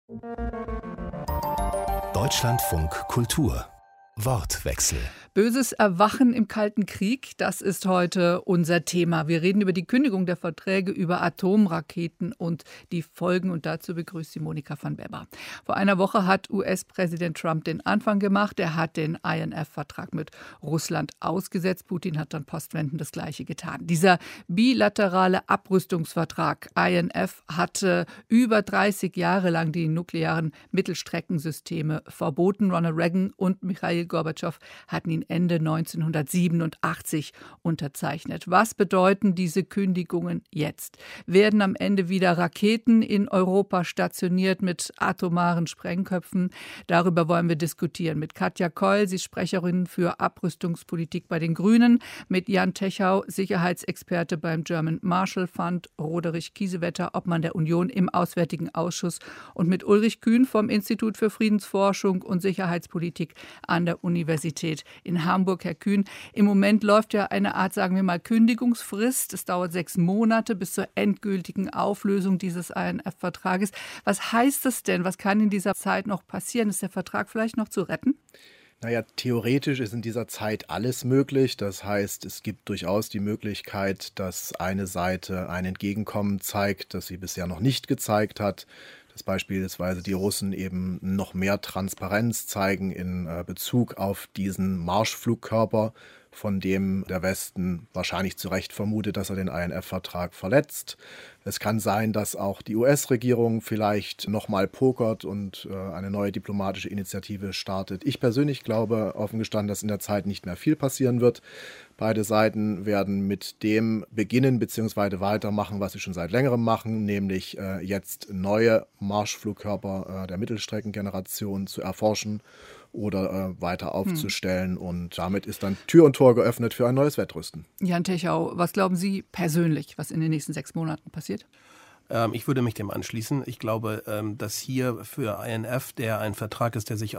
Deutschlandfunk Kultur Wortwechsel. Böses Erwachen im Kalten Krieg, das ist heute unser Thema. Wir reden über die Kündigung der Verträge über Atomraketen und die Folgen. Und dazu begrüßt sie Monika van Weber. Vor einer Woche hat US-Präsident Trump den Anfang gemacht. Er hat den INF-Vertrag mit Russland ausgesetzt. Putin hat dann postwendend das Gleiche getan. Dieser bilaterale Abrüstungsvertrag INF hatte über 30 Jahre lang die nuklearen Mittelstreckensysteme verboten. Ronald Reagan und Michail Gorbatschow hatten ihn Ende 1987 unterzeichnet. Was bedeuten diese Kündigungen jetzt? Werden am Ende wieder Raketen in Europa stationiert mit atomaren Sprengköpfen? Darüber wollen wir diskutieren mit Katja Keul, sie ist Sprecherin für Abrüstungspolitik bei den Grünen, mit Jan Techau, Sicherheitsexperte beim German Marshall Fund, Roderich Kiesewetter, Obmann der Union im Auswärtigen Ausschuss und mit Ulrich Kühn vom Institut für Friedensforschung und Sicherheitspolitik an der Universität in Hamburg. Herr Kühn, im Moment läuft ja eine Art, sagen wir mal, Kündigungsfrist. Es dauert 6 Monate bis zur endgültigen Auflösung dieses INF-Vertrages. Was heißt das denn? Was kann in dieser Zeit noch passieren? Ist der Vertrag vielleicht noch zu retten? Naja, theoretisch ist in dieser Zeit alles möglich. Das heißt, es gibt durchaus die Möglichkeit, dass eine Seite ein Entgegenkommen zeigt, das sie bisher noch nicht gezeigt hat. Dass beispielsweise die Russen eben noch mehr Transparenz zeigen in Bezug auf diesen Marschflugkörper, von dem der Westen wahrscheinlich zu Recht vermutet, dass er den INF-Vertrag verletzt. Es kann sein, dass auch die US-Regierung vielleicht nochmal pokert und eine neue diplomatische Initiative startet. Ich persönlich glaube, offen gestanden, dass in der Zeit nicht mehr viel passieren wird. Beide Seiten werden mit dem beginnen bzw. weitermachen, was sie schon seit längerem machen, nämlich jetzt neue Marschflugkörper der Mittelstreckengeneration zu erforschen oder weiter aufzustellen. Und damit ist dann Tür und Tor geöffnet für ein neues Wettrüsten. Jan Techau, was glauben Sie persönlich, was in den nächsten 6 Monaten passiert? Ich würde mich dem anschließen. Ich glaube, dass hier für INF, der ein Vertrag ist, der sich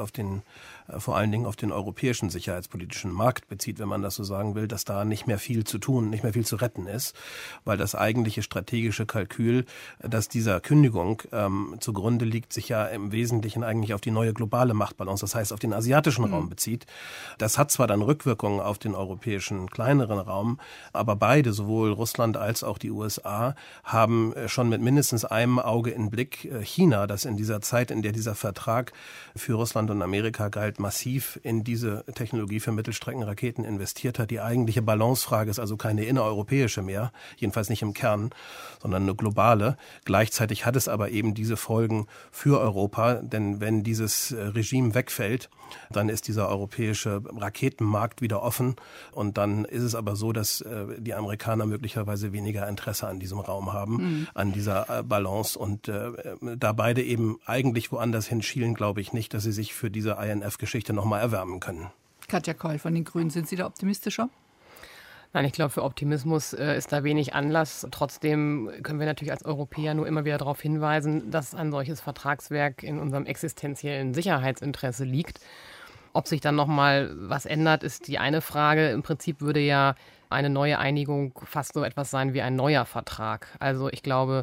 vor allen Dingen auf den europäischen sicherheitspolitischen Markt bezieht, wenn man das so sagen will, dass da nicht mehr viel zu tun, nicht mehr viel zu retten ist, weil das eigentliche strategische Kalkül, das dieser Kündigung zugrunde liegt, sich ja im Wesentlichen eigentlich auf die neue globale Machtbalance, das heißt auf den asiatischen Raum bezieht. Das hat zwar dann Rückwirkungen auf den europäischen kleineren Raum, aber beide, sowohl Russland als auch die USA, haben schon mit mindestens einem Auge in Blick China, das in dieser Zeit, in der dieser Vertrag für Russland und Amerika galt, massiv in diese Technologie für Mittelstreckenraketen investiert hat. Die eigentliche Balancefrage ist also keine innereuropäische mehr, jedenfalls nicht im Kern, sondern eine globale. Gleichzeitig hat es aber eben diese Folgen für Europa, denn wenn dieses Regime wegfällt, dann ist dieser europäische Raketenmarkt wieder offen und dann ist es aber so, dass die Amerikaner möglicherweise weniger Interesse an diesem Raum haben, an dieser Balance und da beide eben eigentlich woanders hinschielen, glaube ich nicht, dass sie sich für diese INF-Geschichte nochmal erwärmen können. Katja Keul von den Grünen, sind Sie da optimistischer? Nein, ich glaube, für Optimismus ist da wenig Anlass. Trotzdem können wir natürlich als Europäer nur immer wieder darauf hinweisen, dass ein solches Vertragswerk in unserem existenziellen Sicherheitsinteresse liegt. Ob sich dann nochmal was ändert, ist die eine Frage. Im Prinzip würde ja eine neue Einigung fast so etwas sein wie ein neuer Vertrag. Also ich glaube,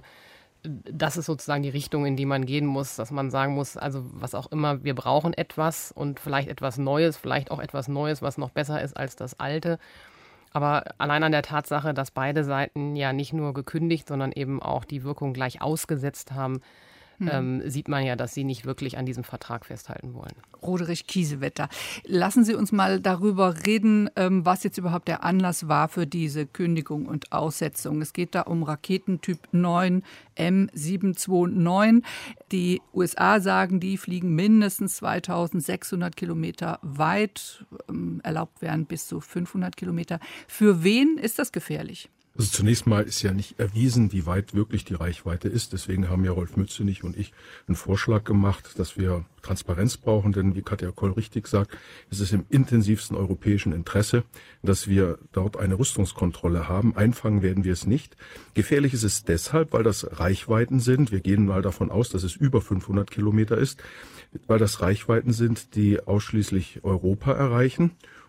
das ist sozusagen die Richtung, in die man gehen muss, dass man sagen muss, also was auch immer, wir brauchen etwas und vielleicht etwas Neues, vielleicht auch etwas Neues, was noch besser ist als das Alte. Aber allein an der Tatsache, dass beide Seiten ja nicht nur gekündigt, sondern eben auch die Wirkung gleich ausgesetzt haben, sieht man ja, dass sie nicht wirklich an diesem Vertrag festhalten wollen. Roderich Kiesewetter, lassen Sie uns mal darüber reden, was jetzt überhaupt der Anlass war für diese Kündigung und Aussetzung. Es geht da um Raketentyp 9 M729. Die USA sagen, die fliegen mindestens 2600 Kilometer weit, erlaubt wären bis zu 500 Kilometer. Für wen ist das gefährlich? Also zunächst mal ist ja nicht erwiesen, wie weit wirklich die Reichweite ist. Deswegen haben ja Rolf Mützenich und ich einen Vorschlag gemacht, dass wir Transparenz brauchen. Denn wie Katja Keul richtig sagt, es ist im intensivsten europäischen Interesse, dass wir dort eine Rüstungskontrolle haben. Einfangen werden wir es nicht. Gefährlich ist es deshalb, weil das Reichweiten sind. Wir gehen mal davon aus, dass es über 500 Kilometer ist, weil das Reichweiten sind, die ausschließlich Europa erreichen.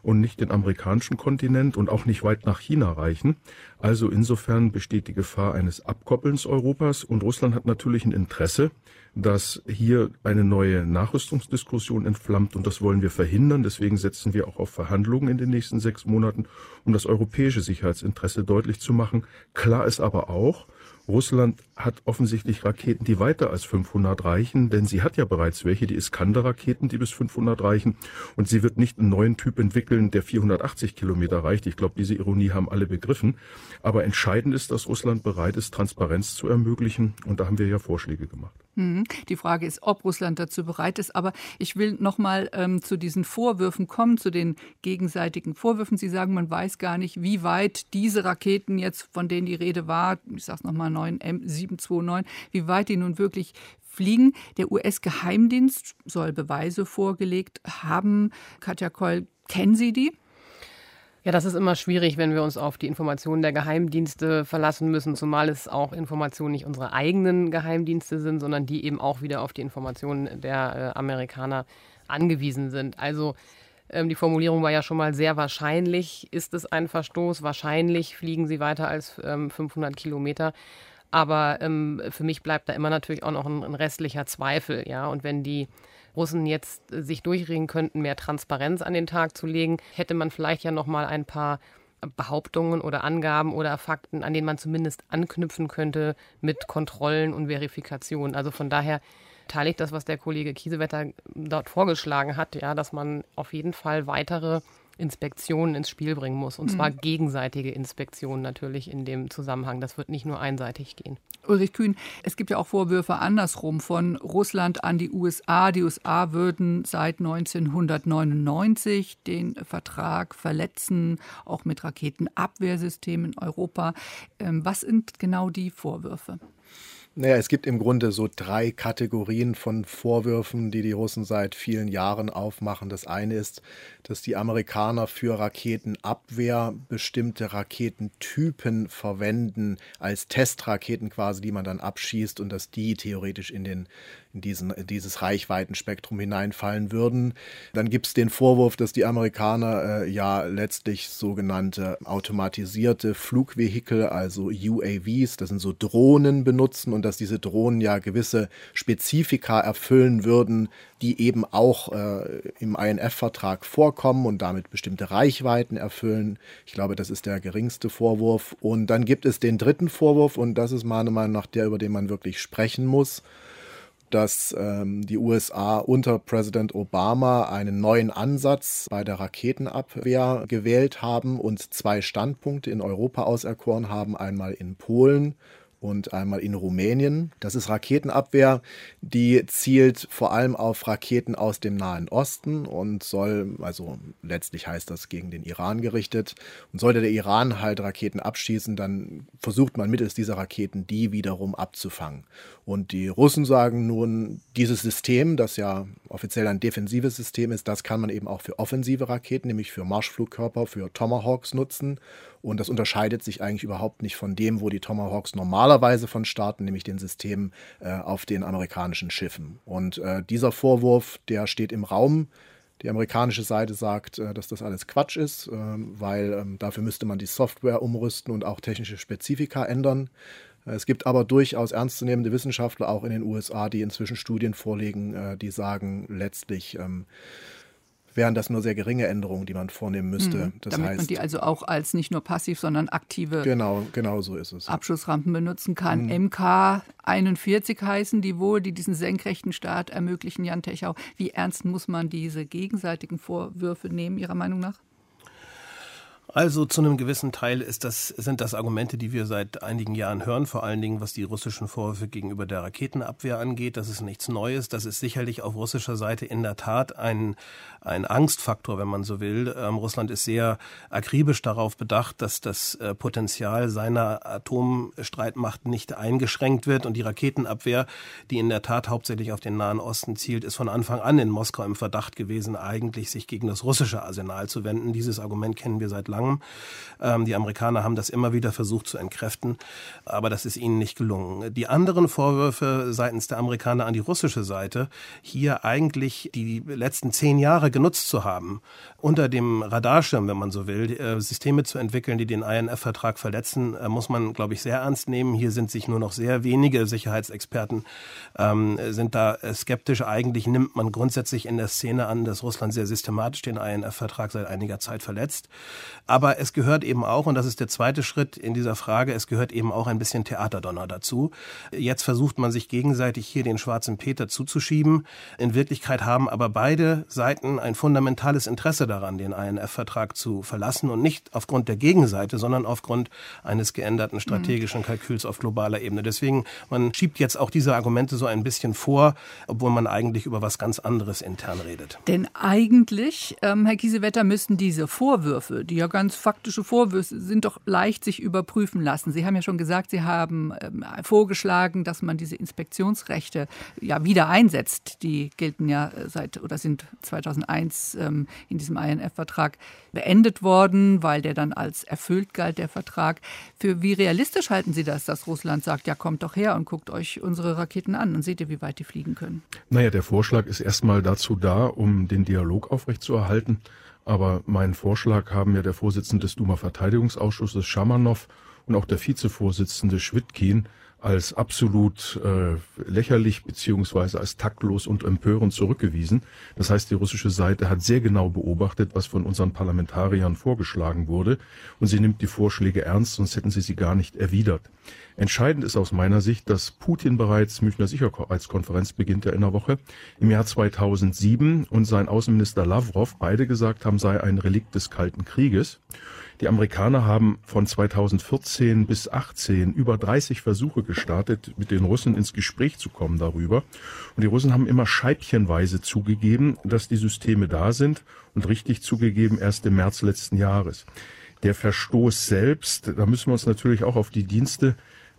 und nicht den amerikanischen Kontinent und auch nicht weit nach China reichen. Also insofern besteht die Gefahr eines Abkoppelns Europas und Russland hat natürlich ein Interesse, dass hier eine neue Nachrüstungsdiskussion entflammt und das wollen wir verhindern. Deswegen setzen wir auch auf Verhandlungen in den nächsten 6 Monaten, um das europäische Sicherheitsinteresse deutlich zu machen. Klar ist aber auch, Russland hat offensichtlich Raketen, die weiter als 500 reichen, denn sie hat ja bereits welche, die Iskander-Raketen, die bis 500 reichen. Und sie wird nicht einen neuen Typ entwickeln, der 480 Kilometer reicht. Ich glaube, diese Ironie haben alle begriffen. Aber entscheidend ist, dass Russland bereit ist, Transparenz zu ermöglichen. Und da haben wir ja Vorschläge gemacht. Die Frage ist, ob Russland dazu bereit ist. Aber ich will noch mal zu diesen Vorwürfen kommen, zu den gegenseitigen Vorwürfen. Sie sagen, man weiß gar nicht, wie weit diese Raketen jetzt, von denen die Rede war, ich sage es nochmal, 9M729, wie weit die nun wirklich fliegen. Der US-Geheimdienst soll Beweise vorgelegt haben. Katja Koll, kennen Sie die? Ja, das ist immer schwierig, wenn wir uns auf die Informationen der Geheimdienste verlassen müssen, zumal es auch Informationen nicht unserer eigenen Geheimdienste sind, sondern die eben auch wieder auf die Informationen der Amerikaner angewiesen sind. Also die Formulierung war ja schon mal sehr wahrscheinlich, ist es ein Verstoß, wahrscheinlich fliegen sie weiter als 500 Kilometer. Aber für mich bleibt da immer natürlich auch noch ein restlicher Zweifel. Ja? Und wenn die Russen jetzt sich durchringen könnten, mehr Transparenz an den Tag zu legen, hätte man vielleicht ja noch mal ein paar Behauptungen oder Angaben oder Fakten, an denen man zumindest anknüpfen könnte mit Kontrollen und Verifikationen. Also von daher teile ich das, was der Kollege Kiesewetter dort vorgeschlagen hat, ja, dass man auf jeden Fall weitere Inspektionen ins Spiel bringen muss. Und zwar gegenseitige Inspektionen natürlich in dem Zusammenhang. Das wird nicht nur einseitig gehen. Ulrich Kühn, es gibt ja auch Vorwürfe andersrum von Russland an die USA. Die USA würden seit 1999 den Vertrag verletzen, auch mit Raketenabwehrsystemen in Europa. Was sind genau die Vorwürfe? Naja, es gibt im Grunde so 3 Kategorien von Vorwürfen, die Russen seit vielen Jahren aufmachen. Das eine ist, dass die Amerikaner für Raketenabwehr bestimmte Raketentypen verwenden, als Testraketen quasi, die man dann abschießt und dass die theoretisch in dieses Reichweitenspektrum hineinfallen würden. Dann gibt es den Vorwurf, dass die Amerikaner letztlich sogenannte automatisierte Flugvehikel, also UAVs, das sind so Drohnen, benutzen und dass diese Drohnen ja gewisse Spezifika erfüllen würden, die eben auch im INF-Vertrag vorkommen und damit bestimmte Reichweiten erfüllen. Ich glaube, das ist der geringste Vorwurf. Und dann gibt es den dritten Vorwurf und das ist meiner Meinung nach der, über den man wirklich sprechen muss, dass die USA unter Präsident Obama einen neuen Ansatz bei der Raketenabwehr gewählt haben und 2 Standpunkte in Europa auserkoren haben, einmal in Polen und einmal in Rumänien. Das ist Raketenabwehr, die zielt vor allem auf Raketen aus dem Nahen Osten und soll, also letztlich heißt das gegen den Iran gerichtet. Und sollte der Iran halt Raketen abschießen, dann versucht man mittels dieser Raketen die wiederum abzufangen. Und die Russen sagen nun, dieses System, das ja offiziell ein defensives System ist, das kann man eben auch für offensive Raketen, nämlich für Marschflugkörper, für Tomahawks nutzen. Und das unterscheidet sich eigentlich überhaupt nicht von dem, wo die Tomahawks normalerweise von starten, nämlich den Systemen auf den amerikanischen Schiffen. Und dieser Vorwurf, der steht im Raum. Die amerikanische Seite sagt, dass das alles Quatsch ist, weil dafür müsste man die Software umrüsten und auch technische Spezifika ändern. Es gibt aber durchaus ernstzunehmende Wissenschaftler auch in den USA, die inzwischen Studien vorlegen, die sagen, letztlich wären das nur sehr geringe Änderungen, die man vornehmen müsste. Das damit heißt, man die also auch als nicht nur passiv, sondern aktive genau so ist es. Abschussrampen benutzen kann. MK41 heißen die wohl, die diesen senkrechten Start ermöglichen, Jan Techau. Wie ernst muss man diese gegenseitigen Vorwürfe nehmen, Ihrer Meinung nach? Also zu einem gewissen Teil sind das Argumente, die wir seit einigen Jahren hören, vor allen Dingen was die russischen Vorwürfe gegenüber der Raketenabwehr angeht. Das ist nichts Neues. Das ist sicherlich auf russischer Seite in der Tat ein Angstfaktor, wenn man so will. Russland ist sehr akribisch darauf bedacht, dass das Potenzial seiner Atomstreitmacht nicht eingeschränkt wird. Und die Raketenabwehr, die in der Tat hauptsächlich auf den Nahen Osten zielt, ist von Anfang an in Moskau im Verdacht gewesen, eigentlich sich gegen das russische Arsenal zu wenden. Dieses Argument kennen wir seit langem gegangen. Die Amerikaner haben das immer wieder versucht zu entkräften, aber das ist ihnen nicht gelungen. Die anderen Vorwürfe seitens der Amerikaner an die russische Seite, hier eigentlich die letzten 10 Jahre genutzt zu haben, unter dem Radarschirm, wenn man so will, Systeme zu entwickeln, die den INF-Vertrag verletzen, muss man, glaube ich, sehr ernst nehmen. Hier sind sich nur noch sehr wenige Sicherheitsexperten, sind da skeptisch. Eigentlich nimmt man grundsätzlich in der Szene an, dass Russland sehr systematisch den INF-Vertrag seit einiger Zeit verletzt. Aber es gehört eben auch, und das ist der zweite Schritt in dieser Frage, es gehört eben auch ein bisschen Theaterdonner dazu. Jetzt versucht man sich gegenseitig hier den schwarzen Peter zuzuschieben. In Wirklichkeit haben aber beide Seiten ein fundamentales Interesse daran, den INF-Vertrag zu verlassen und nicht aufgrund der Gegenseite, sondern aufgrund eines geänderten strategischen Kalküls auf globaler Ebene. Deswegen, man schiebt jetzt auch diese Argumente so ein bisschen vor, obwohl man eigentlich über was ganz anderes intern redet. Denn eigentlich, Herr Kiesewetter, müssten diese Vorwürfe, die ja ganz faktische Vorwürfe sind, doch leicht sich überprüfen lassen. Sie haben ja schon gesagt, Sie haben vorgeschlagen, dass man diese Inspektionsrechte ja wieder einsetzt. Die gelten ja sind 2001 in diesem INF-Vertrag beendet worden, weil der dann als erfüllt galt, der Vertrag. Für wie realistisch halten Sie das, dass Russland sagt, ja, kommt doch her und guckt euch unsere Raketen an und seht ihr, wie weit die fliegen können? Naja, der Vorschlag ist erstmal dazu da, um den Dialog aufrechtzuerhalten. Aber meinen Vorschlag haben ja der Vorsitzende des Duma-Verteidigungsausschusses Schamanow und auch der Vizevorsitzende Schwitkin als absolut lächerlich beziehungsweise als taktlos und empörend zurückgewiesen. Das heißt, die russische Seite hat sehr genau beobachtet, was von unseren Parlamentariern vorgeschlagen wurde, und sie nimmt die Vorschläge ernst, sonst hätten sie gar nicht erwidert. Entscheidend ist aus meiner Sicht, dass Putin bereits, Münchner Sicherheitskonferenz beginnt ja in der Woche, im Jahr 2007 und sein Außenminister Lavrov beide gesagt haben, sei ein Relikt des Kalten Krieges. Die Amerikaner haben von 2014 bis 2018 über 30 Versuche gestartet, mit den Russen ins Gespräch zu kommen darüber. Und die Russen haben immer scheibchenweise zugegeben, dass die Systeme da sind, und richtig zugegeben erst im März letzten Jahres. Der Verstoß selbst, da müssen wir uns natürlich auch auf die Dienste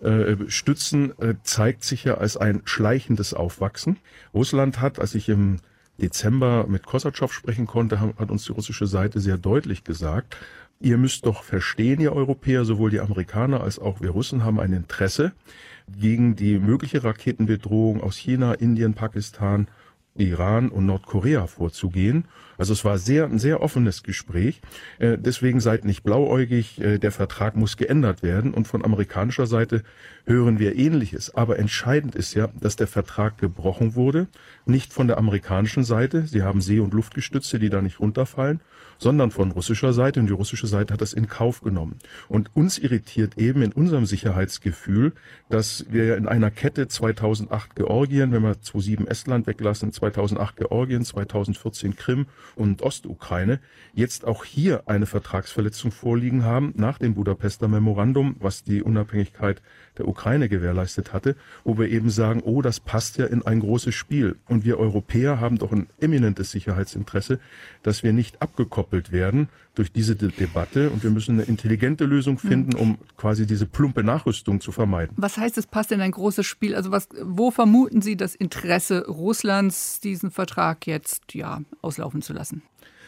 stützen, zeigt sich ja als ein schleichendes Aufwachsen. Russland hat, als ich im Dezember mit Kosatschow sprechen konnte, hat uns die russische Seite sehr deutlich gesagt, ihr müsst doch verstehen, ihr Europäer, sowohl die Amerikaner als auch wir Russen haben ein Interesse, gegen die mögliche Raketenbedrohung aus China, Indien, Pakistan, Iran und Nordkorea vorzugehen. Also es war ein sehr offenes Gespräch. Deswegen seid nicht blauäugig, der Vertrag muss geändert werden. Und von amerikanischer Seite hören wir Ähnliches. Aber entscheidend ist ja, dass der Vertrag gebrochen wurde. Nicht von der amerikanischen Seite, sie haben See- und Luftgestütze, die da nicht runterfallen, sondern von russischer Seite. Und die russische Seite hat das in Kauf genommen. Und uns irritiert eben in unserem Sicherheitsgefühl, dass wir ja in einer Kette 2008 Georgien, wenn wir 2007 Estland weglassen, 2008 Georgien, 2014 Krim und Ostukraine, jetzt auch hier eine Vertragsverletzung vorliegen haben, nach dem Budapester Memorandum, was die Unabhängigkeit der Ukraine gewährleistet hatte, wo wir eben sagen, oh, das passt ja in ein großes Spiel. Und wir Europäer haben doch ein eminentes Sicherheitsinteresse, dass wir nicht abgekoppelt werden durch diese Debatte. Und wir müssen eine intelligente Lösung finden, um quasi diese plumpe Nachrüstung zu vermeiden. Was heißt, es passt in ein großes Spiel? Also wo vermuten Sie das Interesse Russlands, diesen Vertrag jetzt auslaufen zu lassen?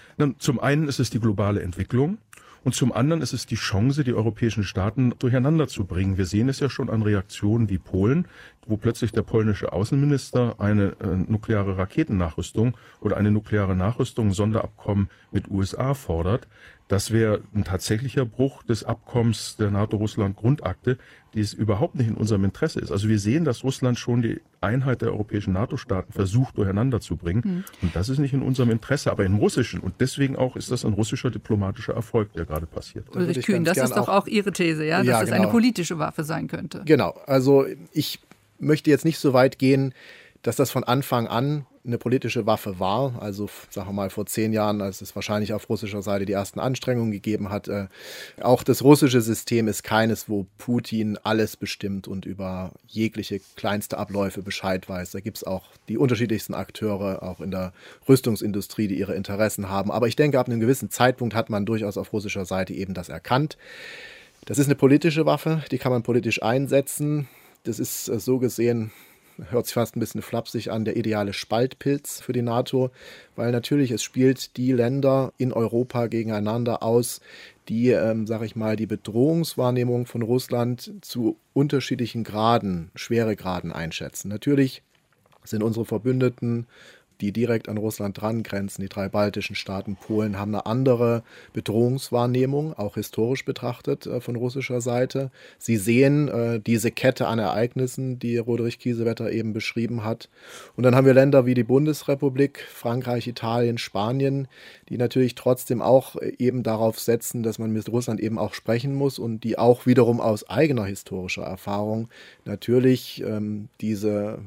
Zum einen ist es die globale Entwicklung. Und zum anderen ist es die Chance, die europäischen Staaten durcheinander zu bringen. Wir sehen es ja schon an Reaktionen wie Polen, wo plötzlich der polnische Außenminister eine nukleare Raketennachrüstung oder eine nukleare Nachrüstung, ein Sonderabkommen mit USA fordert. Das wäre ein tatsächlicher Bruch des Abkommens der NATO-Russland-Grundakte, die es überhaupt nicht in unserem Interesse ist. Also wir sehen, dass Russland schon die Einheit der europäischen NATO-Staaten versucht, durcheinander zu bringen. Und das ist nicht in unserem Interesse, aber im russischen. Und deswegen auch ist das ein russischer diplomatischer Erfolg, der gerade passiert. Ulrich Kühn, das ist doch auch Ihre These, ja? Dass es eine politische Waffe sein könnte. Genau. Also ich möchte jetzt nicht so weit gehen, dass das von Anfang an eine politische Waffe war. Also sagen wir mal vor 10 Jahren, als es wahrscheinlich auf russischer Seite die ersten Anstrengungen gegeben hat. Auch das russische System ist keines, wo Putin alles bestimmt und über jegliche kleinste Abläufe Bescheid weiß. Da gibt es auch die unterschiedlichsten Akteure, auch in der Rüstungsindustrie, die ihre Interessen haben. Aber ich denke, ab einem gewissen Zeitpunkt hat man durchaus auf russischer Seite eben das erkannt. Das ist eine politische Waffe, die kann man politisch einsetzen. Das ist so gesehen, hört sich fast ein bisschen flapsig an, der ideale Spaltpilz für die NATO, weil natürlich es spielt die Länder in Europa gegeneinander aus, die, die Bedrohungswahrnehmung von Russland zu unterschiedlichen Graden, Schweregraden einschätzen. Natürlich sind unsere Verbündeten, die direkt an Russland dran grenzen, die 3 baltischen Staaten, Polen, haben eine andere Bedrohungswahrnehmung, auch historisch betrachtet von russischer Seite. Sie sehen diese Kette an Ereignissen, die Roderich Kiesewetter eben beschrieben hat. Und dann haben wir Länder wie die Bundesrepublik, Frankreich, Italien, Spanien, die natürlich trotzdem auch eben darauf setzen, dass man mit Russland eben auch sprechen muss und die auch wiederum aus eigener historischer Erfahrung natürlich diese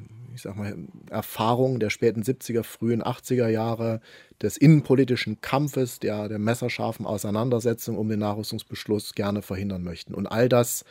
Erfahrung der späten 70er, frühen 80er Jahre, des innenpolitischen Kampfes, der messerscharfen Auseinandersetzung um den Nachrüstungsbeschluss gerne verhindern möchten. Und all das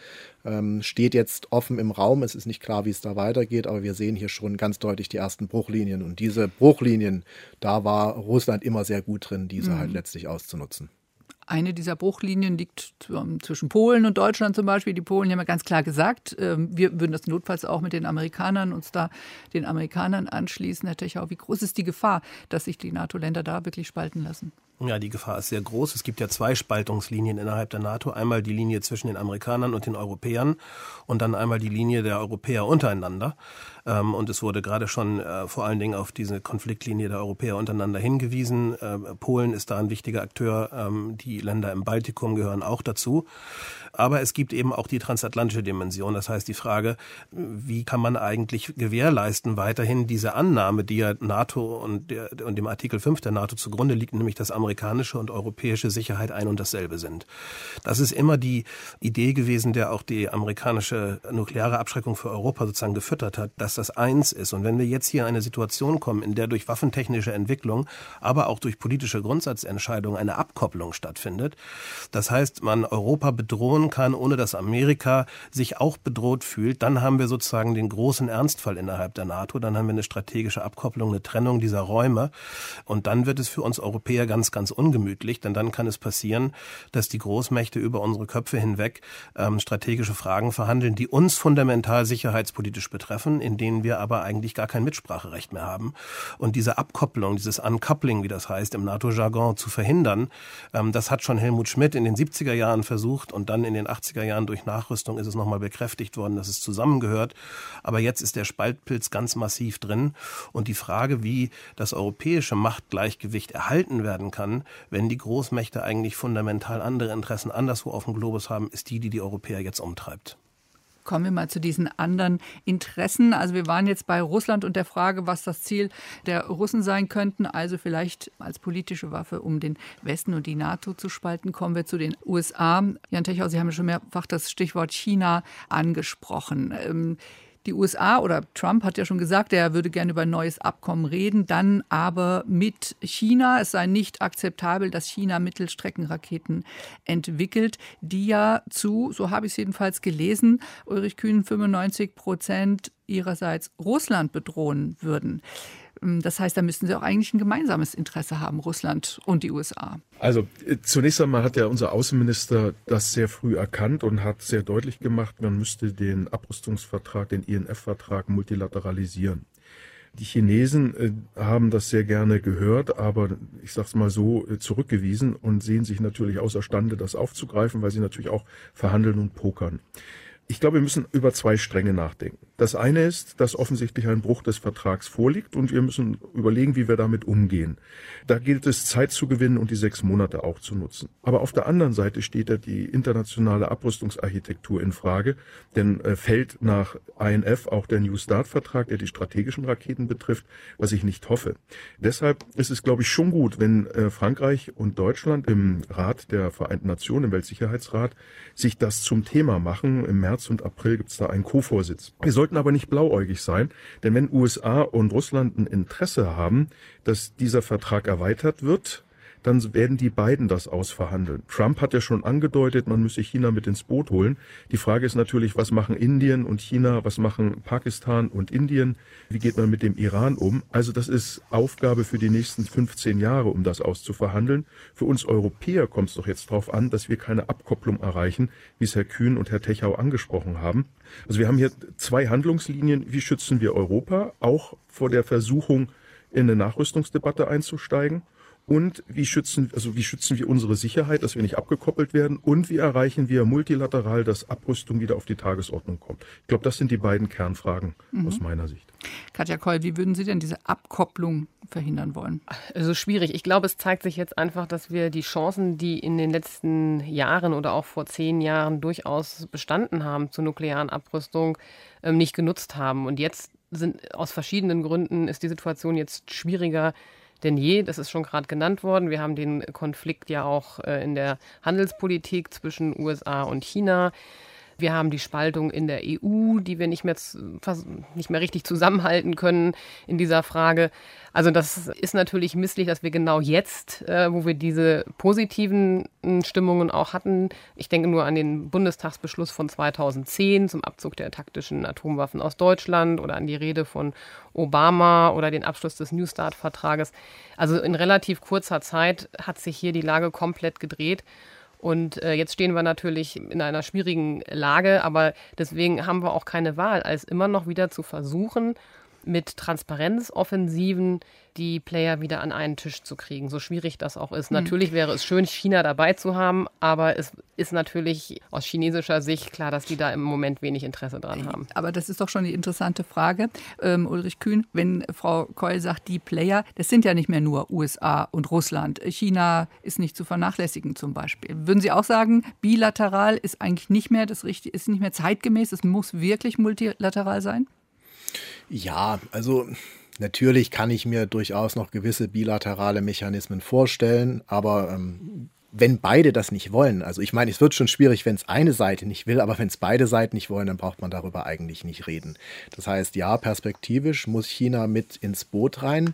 steht jetzt offen im Raum. Es ist nicht klar, wie es da weitergeht, aber wir sehen hier schon ganz deutlich die ersten Bruchlinien. Und diese Bruchlinien, da war Russland immer sehr gut drin, diese halt letztlich auszunutzen. Eine dieser Bruchlinien liegt zwischen Polen und Deutschland zum Beispiel. Die Polen haben ja ganz klar gesagt, wir würden das notfalls auch mit den Amerikanern anschließen. Herr Techau, wie groß ist die Gefahr, dass sich die NATO-Länder da wirklich spalten lassen? Ja, die Gefahr ist sehr groß. Es gibt ja 2 Spaltungslinien innerhalb der NATO. Einmal die Linie zwischen den Amerikanern und den Europäern und dann einmal die Linie der Europäer untereinander. Und es wurde gerade schon vor allen Dingen auf diese Konfliktlinie der Europäer untereinander hingewiesen. Polen ist da ein wichtiger Akteur. Die Länder im Baltikum gehören auch dazu. Aber es gibt eben auch die transatlantische Dimension. Das heißt die Frage, wie kann man eigentlich gewährleisten weiterhin diese Annahme, die ja NATO und dem Artikel 5 der NATO zugrunde liegt, nämlich dass amerikanische und europäische Sicherheit ein und dasselbe sind. Das ist immer die Idee gewesen, der auch die amerikanische nukleare Abschreckung für Europa sozusagen gefüttert hat, dass das eins ist. Und wenn wir jetzt hier in eine Situation kommen, in der durch waffentechnische Entwicklung, aber auch durch politische Grundsatzentscheidungen eine Abkopplung stattfindet, das heißt, man Europa bedrohen kann, ohne dass Amerika sich auch bedroht fühlt, dann haben wir sozusagen den großen Ernstfall innerhalb der NATO, dann haben wir eine strategische Abkopplung, eine Trennung dieser Räume und dann wird es für uns Europäer ganz, ganz ungemütlich, denn dann kann es passieren, dass die Großmächte über unsere Köpfe hinweg strategische Fragen verhandeln, die uns fundamental sicherheitspolitisch betreffen, in denen wir aber eigentlich gar kein Mitspracherecht mehr haben. Und diese Abkopplung, dieses Uncoupling, wie das heißt im NATO-Jargon, zu verhindern, das hat schon Helmut Schmidt in den 70er Jahren versucht und dann in den 80er Jahren durch Nachrüstung ist es nochmal bekräftigt worden, dass es zusammengehört. Aber jetzt ist der Spaltpilz ganz massiv drin. Und die Frage, wie das europäische Machtgleichgewicht erhalten werden kann, wenn die Großmächte eigentlich fundamental andere Interessen anderswo auf dem Globus haben, ist die Europäer jetzt umtreibt. Kommen wir mal zu diesen anderen Interessen. Also wir waren jetzt bei Russland und der Frage, was das Ziel der Russen sein könnten. Also vielleicht als politische Waffe, um den Westen und die NATO zu spalten. Kommen wir zu den USA. Jan Techau, Sie haben ja schon mehrfach das Stichwort China angesprochen. Die USA oder Trump hat ja schon gesagt, er würde gerne über ein neues Abkommen reden, dann aber mit China. Es sei nicht akzeptabel, dass China Mittelstreckenraketen entwickelt, die ja zu, so habe ich es jedenfalls gelesen, Ulrich Kühn, 95% ihrerseits Russland bedrohen würden. Das heißt, da müssten sie auch eigentlich ein gemeinsames Interesse haben, Russland und die USA. Also zunächst einmal hat ja unser Außenminister das sehr früh erkannt und hat sehr deutlich gemacht, man müsste den Abrüstungsvertrag, den INF-Vertrag multilateralisieren. Die Chinesen haben das sehr gerne gehört, aber ich sage es mal so, zurückgewiesen und sehen sich natürlich außerstande, das aufzugreifen, weil sie natürlich auch verhandeln und pokern. Ich glaube, wir müssen über 2 Stränge nachdenken. Das eine ist, dass offensichtlich ein Bruch des Vertrags vorliegt und wir müssen überlegen, wie wir damit umgehen. Da gilt es, Zeit zu gewinnen und die 6 Monate auch zu nutzen. Aber auf der anderen Seite steht ja die internationale Abrüstungsarchitektur in Frage, denn fällt nach INF auch der New Start-Vertrag, der die strategischen Raketen betrifft, was ich nicht hoffe. Deshalb ist es, glaube ich, schon gut, wenn Frankreich und Deutschland im Rat der Vereinten Nationen, im Weltsicherheitsrat, sich das zum Thema machen. Im März und April gibt es da einen Co-Vorsitz. Wir sollten aber nicht blauäugig sein, denn wenn USA und Russland ein Interesse haben, dass dieser Vertrag erweitert wird, dann werden die beiden das ausverhandeln. Trump hat ja schon angedeutet, man müsse China mit ins Boot holen. Die Frage ist natürlich, was machen Indien und China, was machen Pakistan und Indien, wie geht man mit dem Iran um? Also das ist Aufgabe für die nächsten 15 Jahre, um das auszuverhandeln. Für uns Europäer kommt es doch jetzt darauf an, dass wir keine Abkopplung erreichen, wie es Herr Kühn und Herr Techau angesprochen haben. Also wir haben hier 2 Handlungslinien, wie schützen wir Europa, auch vor der Versuchung, in eine Nachrüstungsdebatte einzusteigen. Und wie schützen wir unsere Sicherheit, dass wir nicht abgekoppelt werden? Und wie erreichen wir multilateral, dass Abrüstung wieder auf die Tagesordnung kommt? Ich glaube, das sind die beiden Kernfragen aus meiner Sicht. Katja Keul, wie würden Sie denn diese Abkopplung verhindern wollen? Also schwierig. Ich glaube, es zeigt sich jetzt einfach, dass wir die Chancen, die in den letzten Jahren oder auch vor 10 Jahren durchaus bestanden haben zur nuklearen Abrüstung, nicht genutzt haben. Und jetzt aus verschiedenen Gründen ist die Situation jetzt schwieriger denn je. Das ist schon gerade genannt worden. Wir haben den Konflikt ja auch in der Handelspolitik zwischen USA und China. Wir haben die Spaltung in der EU, die wir nicht mehr richtig zusammenhalten können in dieser Frage. Also das ist natürlich misslich, dass wir genau jetzt, wo wir diese positiven Stimmungen auch hatten, ich denke nur an den Bundestagsbeschluss von 2010 zum Abzug der taktischen Atomwaffen aus Deutschland oder an die Rede von Obama oder den Abschluss des New START-Vertrages. Also in relativ kurzer Zeit hat sich hier die Lage komplett gedreht. Und jetzt stehen wir natürlich in einer schwierigen Lage, aber deswegen haben wir auch keine Wahl, als immer noch wieder zu versuchen, mit Transparenzoffensiven die Player wieder an einen Tisch zu kriegen, so schwierig das auch ist. Natürlich wäre es schön, China dabei zu haben, aber es ist natürlich aus chinesischer Sicht klar, dass die da im Moment wenig Interesse dran haben. Aber das ist doch schon die interessante Frage, Ulrich Kühn, wenn Frau Keul sagt, die Player, das sind ja nicht mehr nur USA und Russland. China ist nicht zu vernachlässigen zum Beispiel. Würden Sie auch sagen, bilateral ist eigentlich nicht mehr das Richtige, ist nicht mehr zeitgemäß, es muss wirklich multilateral sein? Ja, also natürlich kann ich mir durchaus noch gewisse bilaterale Mechanismen vorstellen, aber wenn beide das nicht wollen, also ich meine, es wird schon schwierig, wenn es eine Seite nicht will, aber wenn es beide Seiten nicht wollen, dann braucht man darüber eigentlich nicht reden. Das heißt, ja, perspektivisch muss China mit ins Boot rein.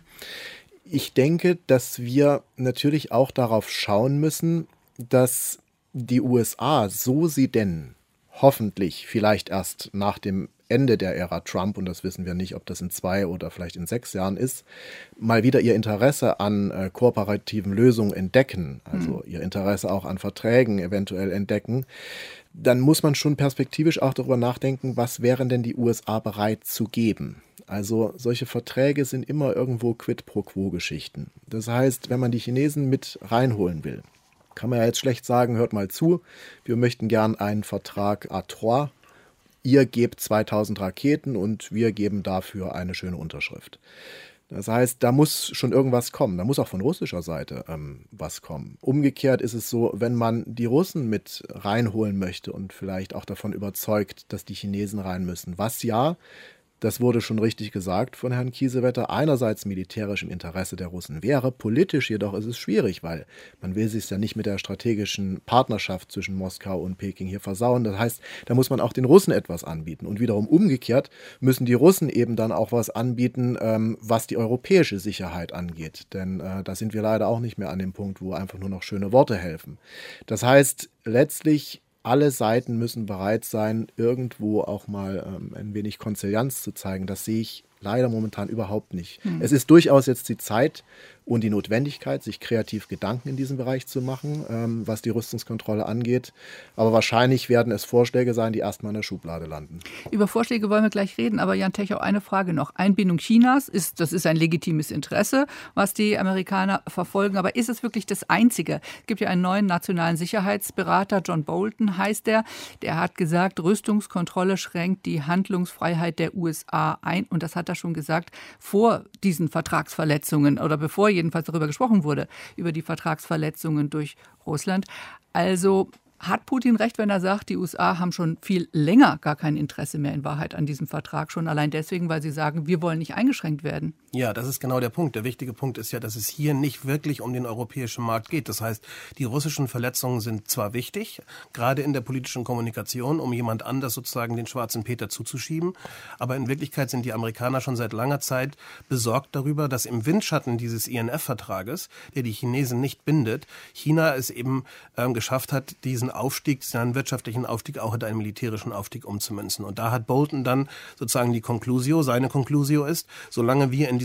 Ich denke, dass wir natürlich auch darauf schauen müssen, dass die USA, so sie denn hoffentlich vielleicht erst nach dem Ende der Ära Trump, und das wissen wir nicht, ob das in 2 oder vielleicht in 6 Jahren ist, mal wieder ihr Interesse an kooperativen Lösungen entdecken, also ihr Interesse auch an Verträgen eventuell entdecken, dann muss man schon perspektivisch auch darüber nachdenken, was wären denn die USA bereit zu geben. Also solche Verträge sind immer irgendwo Quid-pro-quo-Geschichten. Das heißt, wenn man die Chinesen mit reinholen will, kann man ja jetzt schlecht sagen, hört mal zu, wir möchten gern einen Vertrag à trois. Ihr gebt 2000 Raketen und wir geben dafür eine schöne Unterschrift. Das heißt, da muss schon irgendwas kommen. Da muss auch von russischer Seite was kommen. Umgekehrt ist es so, wenn man die Russen mit reinholen möchte und vielleicht auch davon überzeugt, dass die Chinesen rein müssen, was ja, das wurde schon richtig gesagt von Herrn Kiesewetter, einerseits militärisch im Interesse der Russen wäre, politisch jedoch ist es schwierig, weil man will sich ja nicht mit der strategischen Partnerschaft zwischen Moskau und Peking hier versauen. Das heißt, da muss man auch den Russen etwas anbieten. Und wiederum umgekehrt müssen die Russen eben dann auch was anbieten, was die europäische Sicherheit angeht. Denn da sind wir leider auch nicht mehr an dem Punkt, wo einfach nur noch schöne Worte helfen. Das heißt, letztlich alle Seiten müssen bereit sein, irgendwo auch mal ein wenig Konzilianz zu zeigen. Das sehe ich leider momentan überhaupt nicht. Es ist durchaus jetzt die Zeit und die Notwendigkeit, sich kreativ Gedanken in diesem Bereich zu machen, was die Rüstungskontrolle angeht. Aber wahrscheinlich werden es Vorschläge sein, die erstmal in der Schublade landen. Über Vorschläge wollen wir gleich reden, aber Jan Techau, eine Frage noch. Einbindung Chinas, das ist ein legitimes Interesse, was die Amerikaner verfolgen. Aber ist es wirklich das Einzige? Es gibt ja einen neuen nationalen Sicherheitsberater, John Bolton heißt der. Der hat gesagt, Rüstungskontrolle schränkt die Handlungsfreiheit der USA ein. Und das hat er schon gesagt vor diesen Vertragsverletzungen oder bevor jedenfalls darüber gesprochen wurde, über die Vertragsverletzungen durch Russland. Also hat Putin recht, wenn er sagt, die USA haben schon viel länger gar kein Interesse mehr in Wahrheit an diesem Vertrag, schon allein deswegen, weil sie sagen, wir wollen nicht eingeschränkt werden? Ja, das ist genau der Punkt. Der wichtige Punkt ist ja, dass es hier nicht wirklich um den europäischen Markt geht. Das heißt, die russischen Verletzungen sind zwar wichtig, gerade in der politischen Kommunikation, um jemand anders sozusagen den schwarzen Peter zuzuschieben, aber in Wirklichkeit sind die Amerikaner schon seit langer Zeit besorgt darüber, dass im Windschatten dieses INF-Vertrages, der die Chinesen nicht bindet, China es eben geschafft hat, diesen Aufstieg, seinen wirtschaftlichen Aufstieg auch in einen militärischen Aufstieg umzumünzen. Und da hat Bolton dann sozusagen die Conclusio, seine Conclusio ist, solange wir in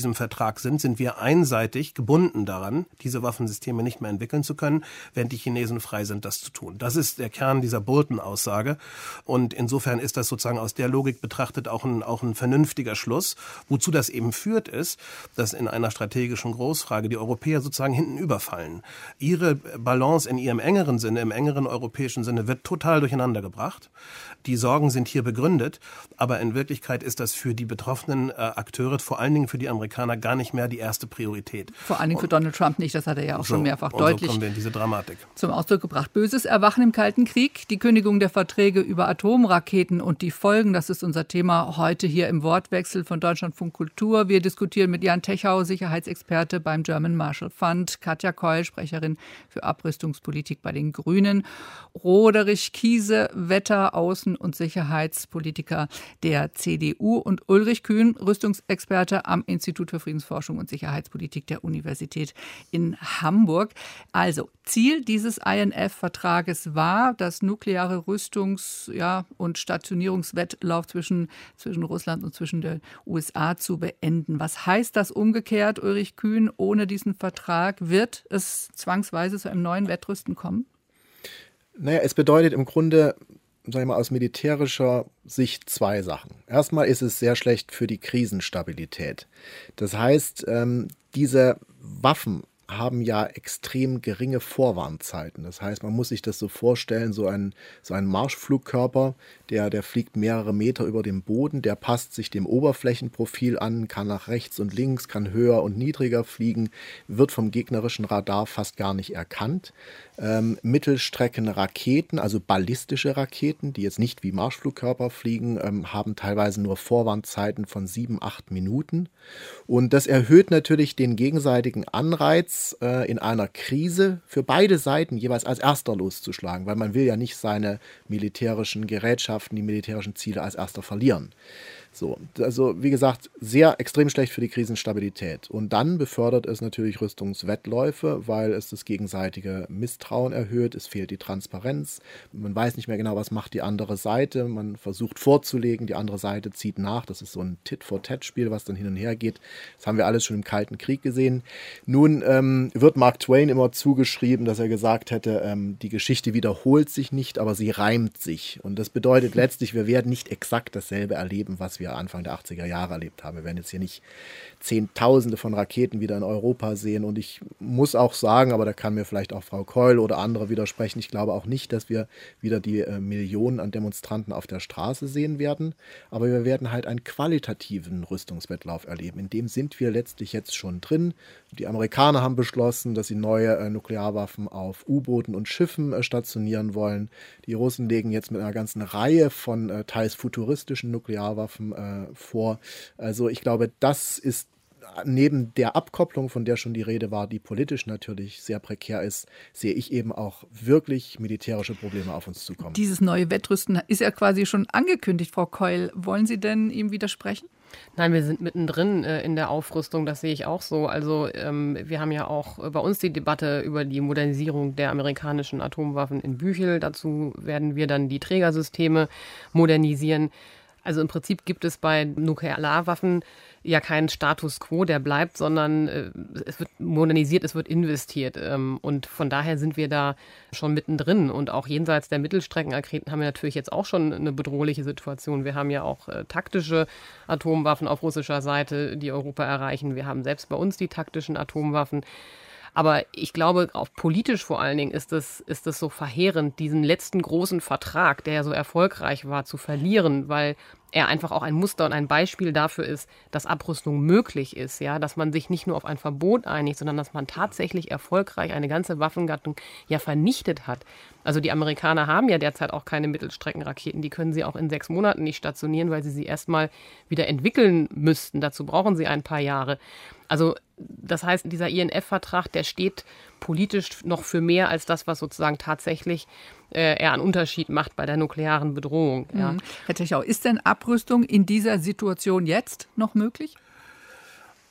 diesem Vertrag sind wir einseitig gebunden daran, diese Waffensysteme nicht mehr entwickeln zu können, während die Chinesen frei sind, das zu tun. Das ist der Kern dieser Bolton-Aussage. Und insofern ist das sozusagen aus der Logik betrachtet auch ein vernünftiger Schluss. Wozu das eben führt, ist, dass in einer strategischen Großfrage die Europäer sozusagen hinten überfallen. Ihre Balance in ihrem engeren Sinne, im engeren europäischen Sinne, wird total durcheinander gebracht. Die Sorgen sind hier begründet, aber in Wirklichkeit ist das für die betroffenen Akteure, vor allen Dingen für die Amerikaner, gar nicht mehr die erste Priorität. Vor allen Dingen für Donald Trump nicht, das hat er ja auch schon mehrfach deutlich kommen wir in diese Dramatik zum Ausdruck gebracht. Böses Erwachen im Kalten Krieg, die Kündigung der Verträge über Atomraketen und die Folgen, das ist unser Thema heute hier im Wortwechsel von Deutschlandfunk Kultur. Wir diskutieren mit Jan Techau, Sicherheitsexperte beim German Marshall Fund, Katja Keul, Sprecherin für Abrüstungspolitik bei den Grünen, Roderich Kiese, Wetter-, Außen- und Sicherheitspolitiker der CDU und Ulrich Kühn, Rüstungsexperte am Institut für Friedensforschung und Sicherheitspolitik der Universität in Hamburg. Also, Ziel dieses INF-Vertrages war, das nukleare Rüstungs- und Stationierungswettlauf zwischen Russland und zwischen den USA zu beenden. Was heißt das umgekehrt, Ulrich Kühn? Ohne diesen Vertrag wird es zwangsweise zu einem neuen Wettrüsten kommen? Naja, es bedeutet im Grunde, sagen wir mal, aus militärischer Sicht zwei Sachen. Erstmal ist es sehr schlecht für die Krisenstabilität. Das heißt, diese Waffen haben ja extrem geringe Vorwarnzeiten. Das heißt, man muss sich das so vorstellen, so ein Marschflugkörper, der fliegt mehrere Meter über dem Boden, der passt sich dem Oberflächenprofil an, kann nach rechts und links, kann höher und niedriger fliegen, wird vom gegnerischen Radar fast gar nicht erkannt. Mittelstreckenraketen, also ballistische Raketen, die jetzt nicht wie Marschflugkörper fliegen, haben teilweise nur Vorwarnzeiten von 7-8 Minuten. Und das erhöht natürlich den gegenseitigen Anreiz, in einer Krise für beide Seiten jeweils als erster loszuschlagen, weil man will ja nicht seine militärischen Gerätschaften, die militärischen Ziele als erster verlieren. So, also wie gesagt, sehr extrem schlecht für die Krisenstabilität. Und dann befördert es natürlich Rüstungswettläufe, weil es das gegenseitige Misstrauen erhöht, es fehlt die Transparenz, man weiß nicht mehr genau, was macht die andere Seite, man versucht vorzulegen, die andere Seite zieht nach, das ist so ein Tit-for-Tat-Spiel, was dann hin und her geht. Das haben wir alles schon im Kalten Krieg gesehen. Nun wird Mark Twain immer zugeschrieben, dass er gesagt hätte, die Geschichte wiederholt sich nicht, aber sie reimt sich. Und das bedeutet letztlich, wir werden nicht exakt dasselbe erleben, was wir Anfang der 80er Jahre erlebt haben. Wir werden jetzt hier nicht Zehntausende von Raketen wieder in Europa sehen. Und ich muss auch sagen, aber da kann mir vielleicht auch Frau Keul oder andere widersprechen, ich glaube auch nicht, dass wir wieder die Millionen an Demonstranten auf der Straße sehen werden. Aber wir werden halt einen qualitativen Rüstungswettlauf erleben. In dem sind wir letztlich jetzt schon drin. Die Amerikaner haben beschlossen, dass sie neue Nuklearwaffen auf U-Booten und Schiffen stationieren wollen. Die Russen legen jetzt mit einer ganzen Reihe von teils futuristischen Nuklearwaffen vor. Also ich glaube, das ist neben der Abkopplung, von der schon die Rede war, die politisch natürlich sehr prekär ist, sehe ich eben auch wirklich militärische Probleme auf uns zukommen. Dieses neue Wettrüsten ist ja quasi schon angekündigt, Frau Keul. Wollen Sie denn ihm widersprechen? Nein, wir sind mittendrin in der Aufrüstung, das sehe ich auch so. Also wir haben ja auch bei uns die Debatte über die Modernisierung der amerikanischen Atomwaffen in Büchel. Dazu werden wir dann die Trägersysteme modernisieren. Also im Prinzip gibt es bei Nuklearwaffen ja keinen Status quo, der bleibt, sondern es wird modernisiert, es wird investiert. Und von daher sind wir da schon mittendrin. Und auch jenseits der Mittelstreckenraketen haben wir natürlich jetzt auch schon eine bedrohliche Situation. Wir haben ja auch taktische Atomwaffen auf russischer Seite, die Europa erreichen. Wir haben selbst bei uns die taktischen Atomwaffen. Aber ich glaube, auch politisch vor allen Dingen ist es so verheerend, diesen letzten großen Vertrag, der ja so erfolgreich war, zu verlieren, weil er einfach auch ein Muster und ein Beispiel dafür ist, dass Abrüstung möglich ist, ja, dass man sich nicht nur auf ein Verbot einigt, sondern dass man tatsächlich erfolgreich eine ganze Waffengattung ja vernichtet hat. Also die Amerikaner haben ja derzeit auch keine Mittelstreckenraketen, die können sie auch in 6 Monaten nicht stationieren, weil sie erstmal wieder entwickeln müssten. Dazu brauchen sie ein paar Jahre. Also das heißt, dieser INF-Vertrag, der steht politisch noch für mehr als das, was sozusagen tatsächlich er einen Unterschied macht bei der nuklearen Bedrohung. Ja. Herr Techau, ist denn Abrüstung in dieser Situation jetzt noch möglich?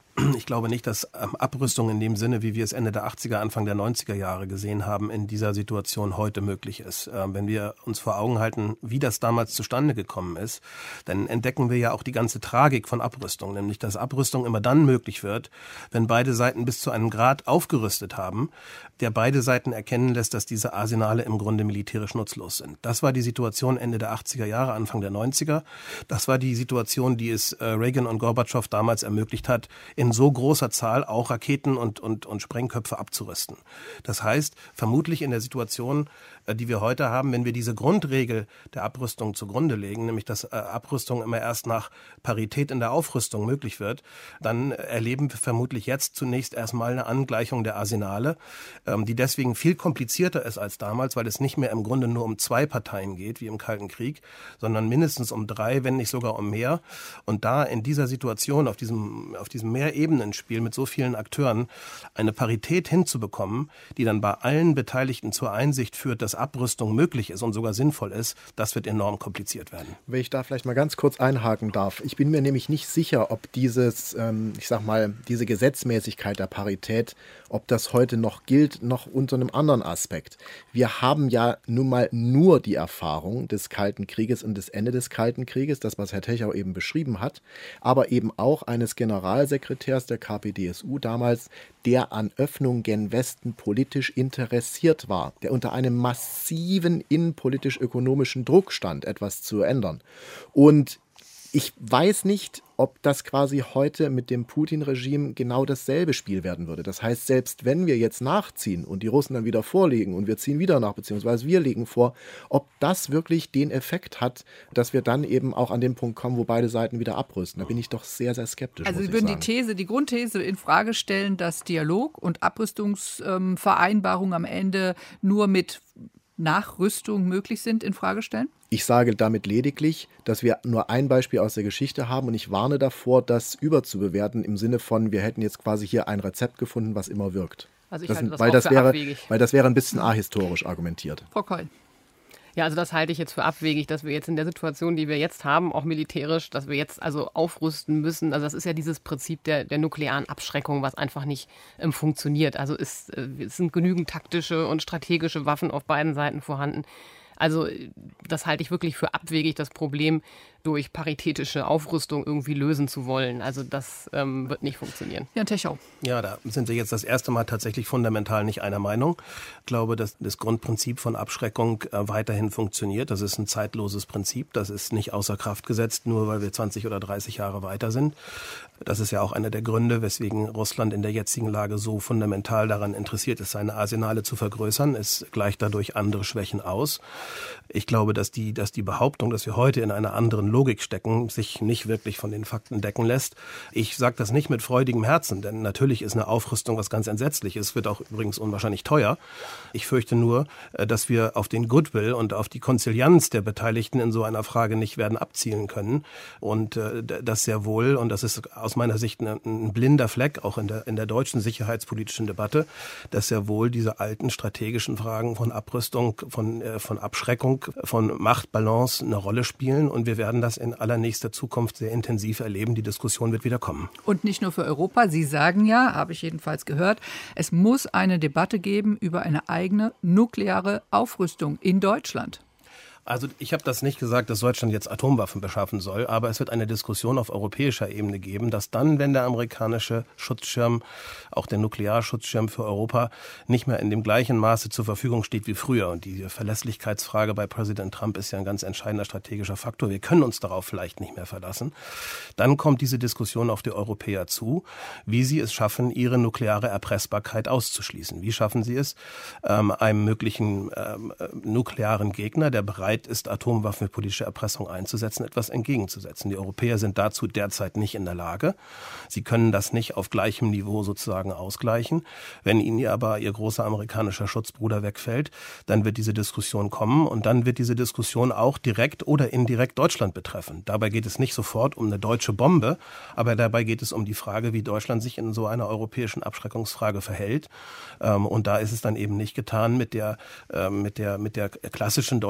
Ich glaube nicht, dass Abrüstung in dem Sinne, wie wir es Ende der 80er, Anfang der 90er Jahre gesehen haben, in dieser Situation heute möglich ist. Wenn wir uns vor Augen halten, wie das damals zustande gekommen ist, dann entdecken wir ja auch die ganze Tragik von Abrüstung, nämlich dass Abrüstung immer dann möglich wird, wenn beide Seiten bis zu einem Grad aufgerüstet haben, der beide Seiten erkennen lässt, dass diese Arsenale im Grunde militärisch nutzlos sind. Das war die Situation Ende der 80er Jahre, Anfang der 90er. Das war die Situation, die es Reagan und Gorbatschow damals ermöglicht hat, in so großer Zahl auch Raketen und Sprengköpfe abzurüsten. Das heißt, vermutlich in der Situation, die wir heute haben, wenn wir diese Grundregel der Abrüstung zugrunde legen, nämlich dass Abrüstung immer erst nach Parität in der Aufrüstung möglich wird, dann erleben wir vermutlich jetzt zunächst erstmal eine Angleichung der Arsenale, die deswegen viel komplizierter ist als damals, weil es nicht mehr im Grunde nur um 2 Parteien geht, wie im Kalten Krieg, sondern mindestens um 3, wenn nicht sogar um mehr. Und da in dieser Situation, auf diesem Mehrebenenspiel mit so vielen Akteuren, eine Parität hinzubekommen, die dann bei allen Beteiligten zur Einsicht führt, dass Abrüstung möglich ist und sogar sinnvoll ist, das wird enorm kompliziert werden. Wenn ich da vielleicht mal ganz kurz einhaken darf. Ich bin mir nämlich nicht sicher, ob diese Gesetzmäßigkeit der Parität, ob das heute noch gilt, noch unter einem anderen Aspekt. Wir haben ja nun mal nur die Erfahrung des Kalten Krieges und des Ende des Kalten Krieges, das, was Herr Techau eben beschrieben hat, aber eben auch eines Generalsekretärs der KPdSU damals, der an Öffnung gen Westen politisch interessiert war, der unter einem massiven innenpolitisch-ökonomischen Druck stand, etwas zu ändern. Und ich weiß nicht, ob das quasi heute mit dem Putin-Regime genau dasselbe Spiel werden würde. Das heißt, selbst wenn wir jetzt nachziehen und die Russen dann wieder vorlegen und wir ziehen wieder nach, beziehungsweise wir legen vor, ob das wirklich den Effekt hat, dass wir dann eben auch an den Punkt kommen, wo beide Seiten wieder abrüsten. Da bin ich doch sehr, sehr skeptisch. Also Sie würden die Grundthese in Frage stellen, dass Dialog und Abrüstungsvereinbarung am Ende nur mit Nachrüstung möglich sind, in Frage stellen? Ich sage damit lediglich, dass wir nur ein Beispiel aus der Geschichte haben und ich warne davor, das überzubewerten im Sinne von, wir hätten jetzt quasi hier ein Rezept gefunden, was immer wirkt. Also ich halte das für abwegig. Weil das wäre ein bisschen ahistorisch argumentiert. Frau Keul. Ja, also das halte ich jetzt für abwegig, dass wir jetzt in der Situation, die wir jetzt haben, auch militärisch, dass wir jetzt also aufrüsten müssen. Also das ist ja dieses Prinzip der nuklearen Abschreckung, was einfach nicht funktioniert. Also es sind genügend taktische und strategische Waffen auf beiden Seiten vorhanden. Also das halte ich wirklich für abwegig, das Problem durch paritätische Aufrüstung irgendwie lösen zu wollen. Also das wird nicht funktionieren. Jan Techau. Ja, da sind wir jetzt das erste Mal tatsächlich fundamental nicht einer Meinung. Ich glaube, dass das Grundprinzip von Abschreckung weiterhin funktioniert. Das ist ein zeitloses Prinzip. Das ist nicht außer Kraft gesetzt, nur weil wir 20 oder 30 Jahre weiter sind. Das ist ja auch einer der Gründe, weswegen Russland in der jetzigen Lage so fundamental daran interessiert ist, seine Arsenale zu vergrößern. Es gleicht dadurch andere Schwächen aus. Ich glaube, dass die Behauptung, dass wir heute in einer anderen Logik stecken, sich nicht wirklich von den Fakten decken lässt. Ich sage das nicht mit freudigem Herzen, denn natürlich ist eine Aufrüstung was ganz Entsetzliches, wird auch übrigens unwahrscheinlich teuer. Ich fürchte nur, dass wir auf den Goodwill und auf die Konzilianz der Beteiligten in so einer Frage nicht werden abzielen können. Und das sehr wohl, und das ist aus meiner Sicht ein blinder Fleck, auch in der deutschen sicherheitspolitischen Debatte, dass sehr wohl diese alten strategischen Fragen von Abrüstung, von Abschreckung, von Machtbalance eine Rolle spielen. Und wir werden das in allernächster Zukunft sehr intensiv erleben. Die Diskussion wird wieder kommen. Und nicht nur für Europa. Sie sagen ja, habe ich jedenfalls gehört, es muss eine Debatte geben über eine eigene nukleare Aufrüstung in Deutschland. Also ich habe das nicht gesagt, dass Deutschland jetzt Atomwaffen beschaffen soll, aber es wird eine Diskussion auf europäischer Ebene geben, dass dann, wenn der amerikanische Schutzschirm, auch der Nuklearschutzschirm für Europa, nicht mehr in dem gleichen Maße zur Verfügung steht wie früher. Und die Verlässlichkeitsfrage bei Präsident Trump ist ja ein ganz entscheidender strategischer Faktor. Wir können uns darauf vielleicht nicht mehr verlassen. Dann kommt diese Diskussion auf die Europäer zu, wie sie es schaffen, ihre nukleare Erpressbarkeit auszuschließen. Wie schaffen sie es, einem möglichen nuklearen Gegner, der bereit ist, Atomwaffen für politische Erpressung einzusetzen, etwas entgegenzusetzen. Die Europäer sind dazu derzeit nicht in der Lage. Sie können das nicht auf gleichem Niveau sozusagen ausgleichen. Wenn ihnen aber ihr großer amerikanischer Schutzbruder wegfällt, dann wird diese Diskussion kommen und dann wird diese Diskussion auch direkt oder indirekt Deutschland betreffen. Dabei geht es nicht sofort um eine deutsche Bombe, aber dabei geht es um die Frage, wie Deutschland sich in so einer europäischen Abschreckungsfrage verhält. Und da ist es dann eben nicht getan mit der klassischen deutschen Antwort,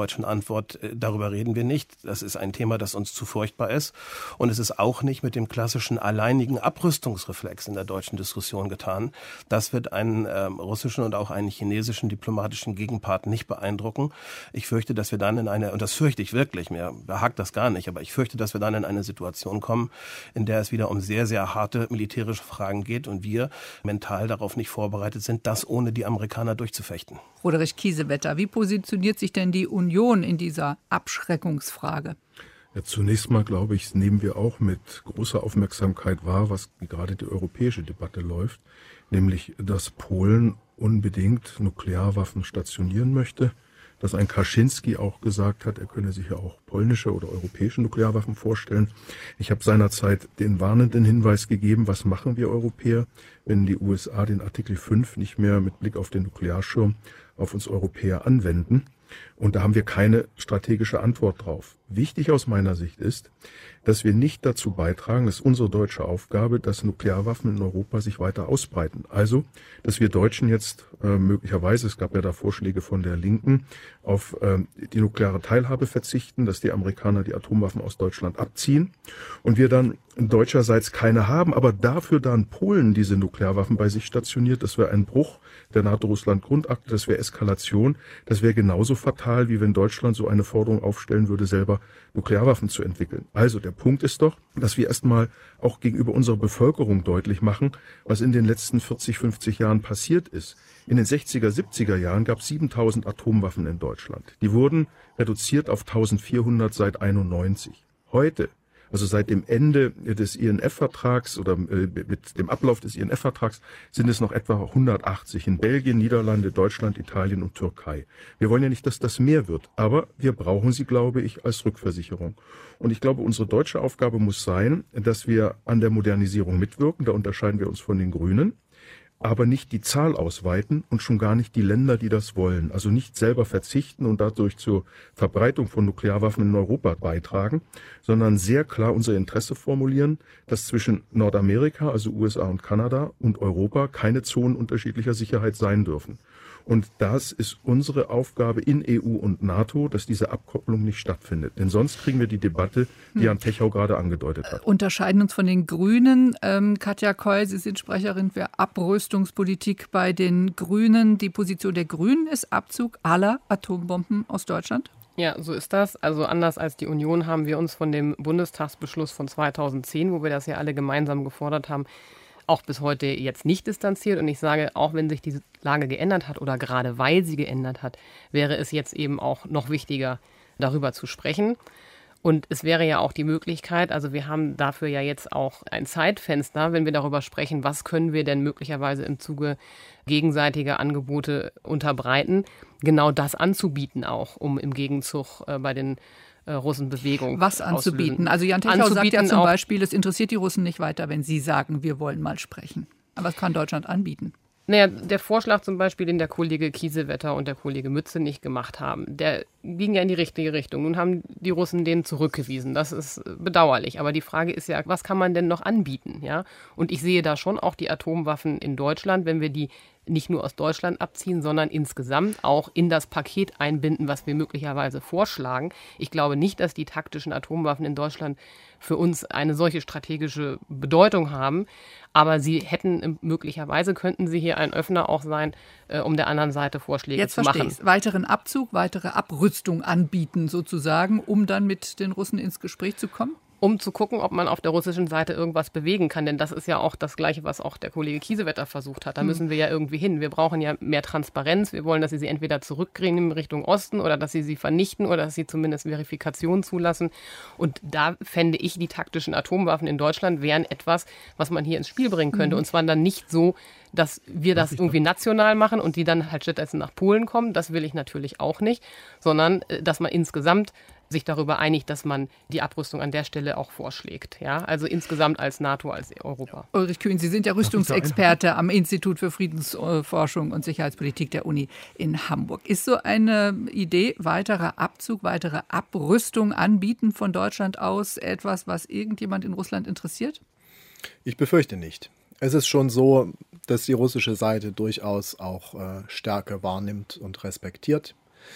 Antwort, darüber reden wir nicht. Das ist ein Thema, das uns zu furchtbar ist. Und es ist auch nicht mit dem klassischen alleinigen Abrüstungsreflex in der deutschen Diskussion getan. Das wird einen russischen und auch einen chinesischen diplomatischen Gegenpart nicht beeindrucken. Ich fürchte, dass wir dann und das fürchte ich wirklich, mir behagt das gar nicht, aber ich fürchte, dass wir dann in eine Situation kommen, in der es wieder um sehr, sehr harte militärische Fragen geht und wir mental darauf nicht vorbereitet sind, das ohne die Amerikaner durchzufechten. Roderich Kiesewetter, wie positioniert sich denn die Union in dieser Abschreckungsfrage? Ja, zunächst mal, glaube ich, nehmen wir auch mit großer Aufmerksamkeit wahr, was gerade die europäische Debatte läuft, nämlich, dass Polen unbedingt Nuklearwaffen stationieren möchte, dass ein Kaczynski auch gesagt hat, er könne sich ja auch polnische oder europäische Nuklearwaffen vorstellen. Ich habe seinerzeit den warnenden Hinweis gegeben, was machen wir Europäer, wenn die USA den Artikel 5 nicht mehr mit Blick auf den Nuklearschirm auf uns Europäer anwenden. Und da haben wir keine strategische Antwort drauf. Wichtig aus meiner Sicht ist, dass wir nicht dazu beitragen, das ist unsere deutsche Aufgabe, dass Nuklearwaffen in Europa sich weiter ausbreiten. Also, dass wir Deutschen jetzt möglicherweise, es gab ja da Vorschläge von der Linken, auf die nukleare Teilhabe verzichten, dass die Amerikaner die Atomwaffen aus Deutschland abziehen und wir dann deutscherseits keine haben, aber dafür dann Polen diese Nuklearwaffen bei sich stationiert. Das wäre ein Bruch der NATO-Russland-Grundakte, das wäre Eskalation, das wäre genauso fatal, wie wenn Deutschland so eine Forderung aufstellen würde, selber Nuklearwaffen zu entwickeln. Also der Punkt ist doch, dass wir erstmal auch gegenüber unserer Bevölkerung deutlich machen, was in den letzten 40, 50 Jahren passiert ist. In den 60er, 70er Jahren gab es 7000 Atomwaffen in Deutschland. Die wurden reduziert auf 1400 seit 91. Heute, also seit dem Ende des INF-Vertrags oder mit dem Ablauf des INF-Vertrags sind es noch etwa 180 in Belgien, Niederlande, Deutschland, Italien und Türkei. Wir wollen ja nicht, dass das mehr wird, aber wir brauchen sie, glaube ich, als Rückversicherung. Und ich glaube, unsere deutsche Aufgabe muss sein, dass wir an der Modernisierung mitwirken. Da unterscheiden wir uns von den Grünen. Aber nicht die Zahl ausweiten und schon gar nicht die Länder, die das wollen. Also nicht selber verzichten und dadurch zur Verbreitung von Nuklearwaffen in Europa beitragen, sondern sehr klar unser Interesse formulieren, dass zwischen Nordamerika, also USA und Kanada, und Europa keine Zonen unterschiedlicher Sicherheit sein dürfen. Und das ist unsere Aufgabe in EU und NATO, dass diese Abkopplung nicht stattfindet. Denn sonst kriegen wir die Debatte, die Jan Pechau gerade angedeutet hat. Unterscheiden uns von den Grünen. Katja Keul, Sie sind Sprecherin für Abrüstungspolitik bei den Grünen. Die Position der Grünen ist Abzug aller Atombomben aus Deutschland? Ja, so ist das. Also anders als die Union haben wir uns von dem Bundestagsbeschluss von 2010, wo wir das ja alle gemeinsam gefordert haben, auch bis heute jetzt nicht distanziert. Und ich sage, auch wenn sich diese Lage geändert hat oder gerade weil sie geändert hat, wäre es jetzt eben auch noch wichtiger, darüber zu sprechen. Und es wäre ja auch die Möglichkeit, also wir haben dafür ja jetzt auch ein Zeitfenster, wenn wir darüber sprechen, was können wir denn möglicherweise im Zuge gegenseitiger Angebote unterbreiten, genau das anzubieten auch, um im Gegenzug bei den Russenbewegung. Was anzubieten? Also Jan Techau sagt ja zum Beispiel, es interessiert die Russen nicht weiter, wenn sie sagen, wir wollen mal sprechen. Aber was kann Deutschland anbieten? Naja, der Vorschlag zum Beispiel, den der Kollege Kiesewetter und der Kollege Mützenich gemacht haben, der ging ja in die richtige Richtung. Nun haben die Russen den zurückgewiesen. Das ist bedauerlich. Aber die Frage ist ja, was kann man denn noch anbieten? Ja? Und ich sehe da schon auch die Atomwaffen in Deutschland, wenn wir die nicht nur aus Deutschland abziehen, sondern insgesamt auch in das Paket einbinden, was wir möglicherweise vorschlagen. Ich glaube nicht, dass die taktischen Atomwaffen in Deutschland für uns eine solche strategische Bedeutung haben. Aber sie hätten, möglicherweise könnten sie hier ein Öffner auch sein, um der anderen Seite Vorschläge zu machen. Jetzt verstehe ich. Weiteren Abzug, weitere Abrüstung anbieten sozusagen, um dann mit den Russen ins Gespräch zu kommen? Um zu gucken, ob man auf der russischen Seite irgendwas bewegen kann. Denn das ist ja auch das Gleiche, was auch der Kollege Kiesewetter versucht hat. Da müssen wir ja irgendwie hin. Wir brauchen ja mehr Transparenz. Wir wollen, dass sie entweder zurückkriegen in Richtung Osten oder dass sie vernichten oder dass sie zumindest Verifikation zulassen. Und da fände ich, die taktischen Atomwaffen in Deutschland wären etwas, was man hier ins Spiel bringen könnte. Und zwar dann nicht so, dass wir das irgendwie national machen und die dann halt stattdessen nach Polen kommen. Das will ich natürlich auch nicht. Sondern, dass man insgesamt sich darüber einigt, dass man die Abrüstung an der Stelle auch vorschlägt. Ja? Also insgesamt als NATO, als Europa. Ulrich Kühn, Sie sind ja Rüstungsexperte am Institut für Friedensforschung und Sicherheitspolitik der Uni in Hamburg. Ist so eine Idee, weiterer Abzug, weitere Abrüstung anbieten von Deutschland aus etwas, was irgendjemand in Russland interessiert? Ich befürchte nicht. Es ist schon so, dass die russische Seite durchaus auch Stärke wahrnimmt und respektiert.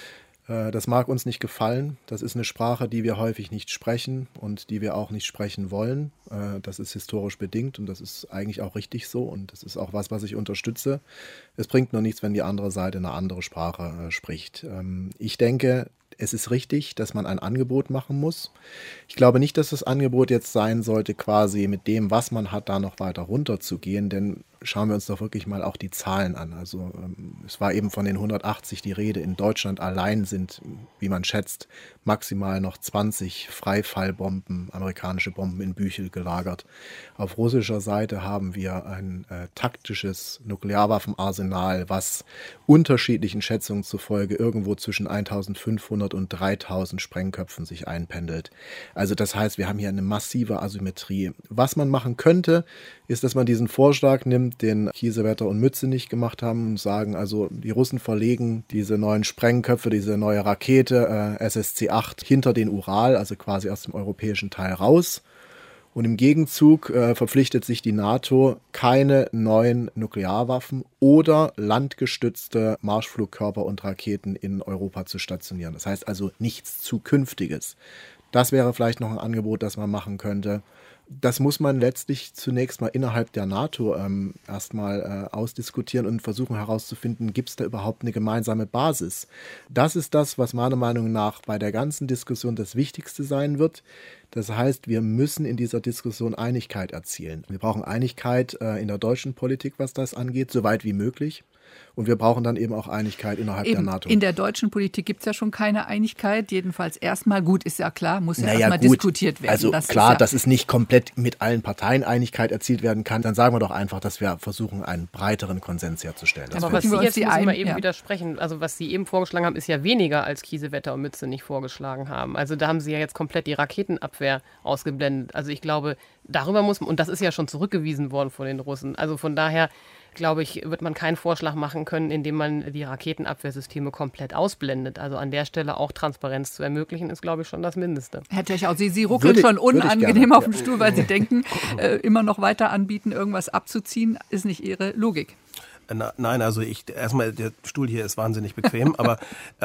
Das mag uns nicht gefallen. Das ist eine Sprache, die wir häufig nicht sprechen und die wir auch nicht sprechen wollen. Das ist historisch bedingt und das ist eigentlich auch richtig so und das ist auch was ich unterstütze. Es bringt nur nichts, wenn die andere Seite eine andere Sprache spricht. Ich denke, es ist richtig, dass man ein Angebot machen muss. Ich glaube nicht, dass das Angebot jetzt sein sollte, quasi mit dem, was man hat, da noch weiter runterzugehen, denn schauen wir uns doch wirklich mal auch die Zahlen an. Also es war eben von den 180 die Rede. In Deutschland allein sind, wie man schätzt, maximal noch 20 Freifallbomben, amerikanische Bomben in Büchel gelagert. Auf russischer Seite haben wir ein taktisches Nuklearwaffenarsenal, was unterschiedlichen Schätzungen zufolge irgendwo zwischen 1500 und 3000 Sprengköpfen sich einpendelt. Also das heißt, wir haben hier eine massive Asymmetrie. Was man machen könnte, ist, dass man diesen Vorschlag nimmt, den Kiesewetter und Mützenich gemacht haben und sagen, also die Russen verlegen diese neuen Sprengköpfe, diese neue Rakete SSC-8 hinter den Ural, also quasi aus dem europäischen Teil raus. Und im Gegenzug verpflichtet sich die NATO, keine neuen Nuklearwaffen oder landgestützte Marschflugkörper und Raketen in Europa zu stationieren. Das heißt also nichts Zukünftiges. Das wäre vielleicht noch ein Angebot, das man machen könnte. Das muss man letztlich zunächst mal innerhalb der NATO erstmal ausdiskutieren und versuchen herauszufinden, gibt es da überhaupt eine gemeinsame Basis? Das ist das, was meiner Meinung nach bei der ganzen Diskussion das Wichtigste sein wird. Das heißt, wir müssen in dieser Diskussion Einigkeit erzielen. Wir brauchen Einigkeit in der deutschen Politik, was das angeht, so weit wie möglich. Und wir brauchen dann eben auch Einigkeit innerhalb der NATO. In der deutschen Politik gibt es ja schon keine Einigkeit. Jedenfalls erstmal, gut, ist ja klar, muss ja erstmal diskutiert werden. Also das klar, ist dass es nicht komplett mit allen Parteien Einigkeit erzielt werden kann. Dann sagen wir doch einfach, dass wir versuchen, einen breiteren Konsens herzustellen. Aber was Sie jetzt müssen wir eben widersprechen. Also was Sie eben vorgeschlagen haben, ist ja weniger, als Kiesewetter und Mützenich vorgeschlagen haben. Also da haben Sie ja jetzt komplett die Raketenabwehr ausgeblendet. Also ich glaube, darüber muss man, und das ist ja schon zurückgewiesen worden von den Russen. Also von daher, glaube ich, wird man keinen Vorschlag machen können, indem man die Raketenabwehrsysteme komplett ausblendet. Also an der Stelle auch Transparenz zu ermöglichen, ist, glaube ich, schon das Mindeste. Herr Techau, Sie ruckeln schon unangenehm auf dem Stuhl, weil Sie denken, immer noch weiter anbieten, irgendwas abzuziehen, ist nicht Ihre Logik. Nein, also erstmal, der Stuhl hier ist wahnsinnig bequem, aber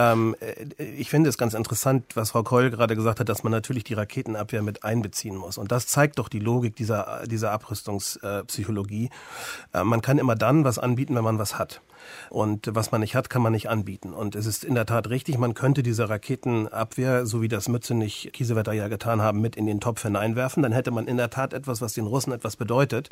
ich finde es ganz interessant, was Frau Keul gerade gesagt hat, dass man natürlich die Raketenabwehr mit einbeziehen muss. Und das zeigt doch die Logik dieser Abrüstungspsychologie. Man kann immer dann was anbieten, wenn man was hat. Und was man nicht hat, kann man nicht anbieten. Und es ist in der Tat richtig, man könnte diese Raketenabwehr, so wie das Mützenich, Kiesewetter ja getan haben, mit in den Topf hineinwerfen. Dann hätte man in der Tat etwas, was den Russen etwas bedeutet.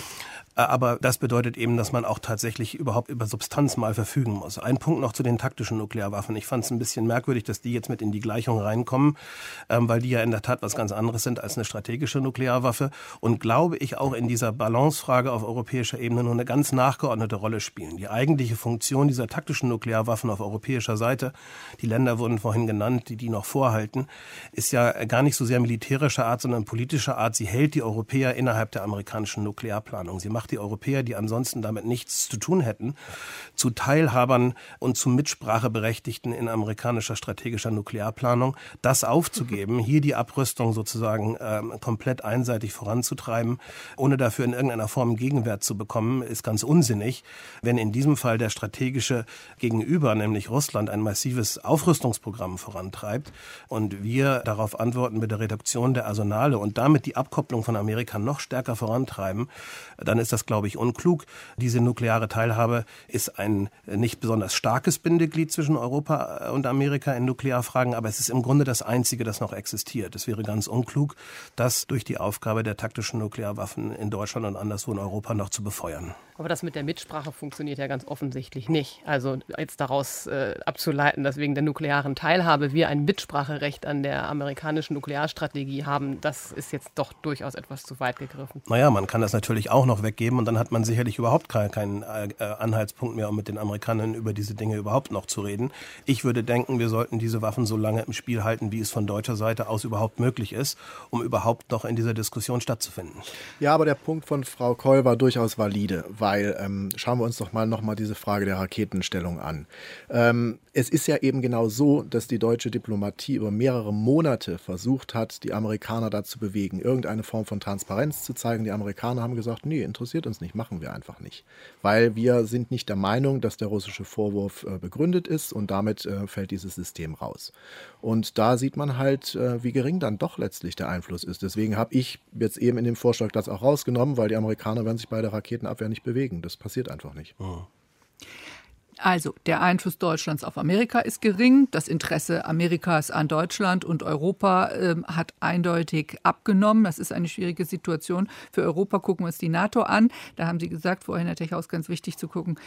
Aber das bedeutet eben, dass man auch tatsächlich überhaupt über Substanz mal verfügen muss. Ein Punkt noch zu den taktischen Nuklearwaffen. Ich fand es ein bisschen merkwürdig, dass die jetzt mit in die Gleichung reinkommen, weil die ja in der Tat was ganz anderes sind als eine strategische Nuklearwaffe und glaube ich auch in dieser Balancefrage auf europäischer Ebene nur eine ganz nachgeordnete Rolle spielen. Die eigentliche Funktion dieser taktischen Nuklearwaffen auf europäischer Seite, die Länder wurden vorhin genannt, die noch vorhalten, ist ja gar nicht so sehr militärischer Art, sondern politischer Art. Sie hält die Europäer innerhalb der amerikanischen Nuklearplanung. Sie macht die Europäer, die ansonsten damit nichts zu tun hätten, zu Teilhabern und zu Mitspracheberechtigten in amerikanischer strategischer Nuklearplanung, das aufzugeben, hier die Abrüstung sozusagen komplett einseitig voranzutreiben, ohne dafür in irgendeiner Form Gegenwert zu bekommen, ist ganz unsinnig. Wenn in diesem Fall der strategische Gegenüber, nämlich Russland, ein massives Aufrüstungsprogramm vorantreibt und wir darauf antworten mit der Reduktion der Arsenale und damit die Abkopplung von Amerika noch stärker vorantreiben, dann ist das, glaube ich, unklug. Diese nukleare Teilhabe ist ein nicht besonders starkes Bindeglied zwischen Europa und Amerika in Nuklearfragen, aber es ist im Grunde das Einzige, das noch existiert. Es wäre ganz unklug, das durch die Aufgabe der taktischen Nuklearwaffen in Deutschland und anderswo in Europa noch zu befeuern. Aber das mit der Mitsprache funktioniert ja ganz offensichtlich nicht. Also jetzt daraus abzuleiten, dass wegen der nuklearen Teilhabe wir ein Mitspracherecht an der amerikanischen Nuklearstrategie haben, das ist jetzt doch durchaus etwas zu weit gegriffen. Naja, man kann das natürlich auch noch weggeben und dann hat man sicherlich überhaupt keinen Anhaltspunkt mehr, um mit den Amerikanern über diese Dinge überhaupt noch zu reden. Ich würde denken, wir sollten diese Waffen so lange im Spiel halten, wie es von deutscher Seite aus überhaupt möglich ist, um überhaupt noch in dieser Diskussion stattzufinden. Ja, aber der Punkt von Frau Keul war durchaus valide, weil schauen wir uns doch mal nochmal die diese Frage der Raketenstellung an. Es ist ja eben genau so, dass die deutsche Diplomatie über mehrere Monate versucht hat, die Amerikaner dazu bewegen, irgendeine Form von Transparenz zu zeigen. Die Amerikaner haben gesagt, nee, interessiert uns nicht, machen wir einfach nicht. Weil wir sind nicht der Meinung, dass der russische Vorwurf begründet ist und damit fällt dieses System raus. Und da sieht man halt, wie gering dann doch letztlich der Einfluss ist. Deswegen habe ich jetzt eben in dem Vorschlag das auch rausgenommen, weil die Amerikaner werden sich bei der Raketenabwehr nicht bewegen. Das passiert einfach nicht. Oh. Also, der Einfluss Deutschlands auf Amerika ist gering. Das Interesse Amerikas an Deutschland und Europa hat eindeutig abgenommen. Das ist eine schwierige Situation. Für Europa gucken wir uns die NATO an. Da haben Sie gesagt, vorhin, Herr Techhaus, ganz wichtig zu gucken,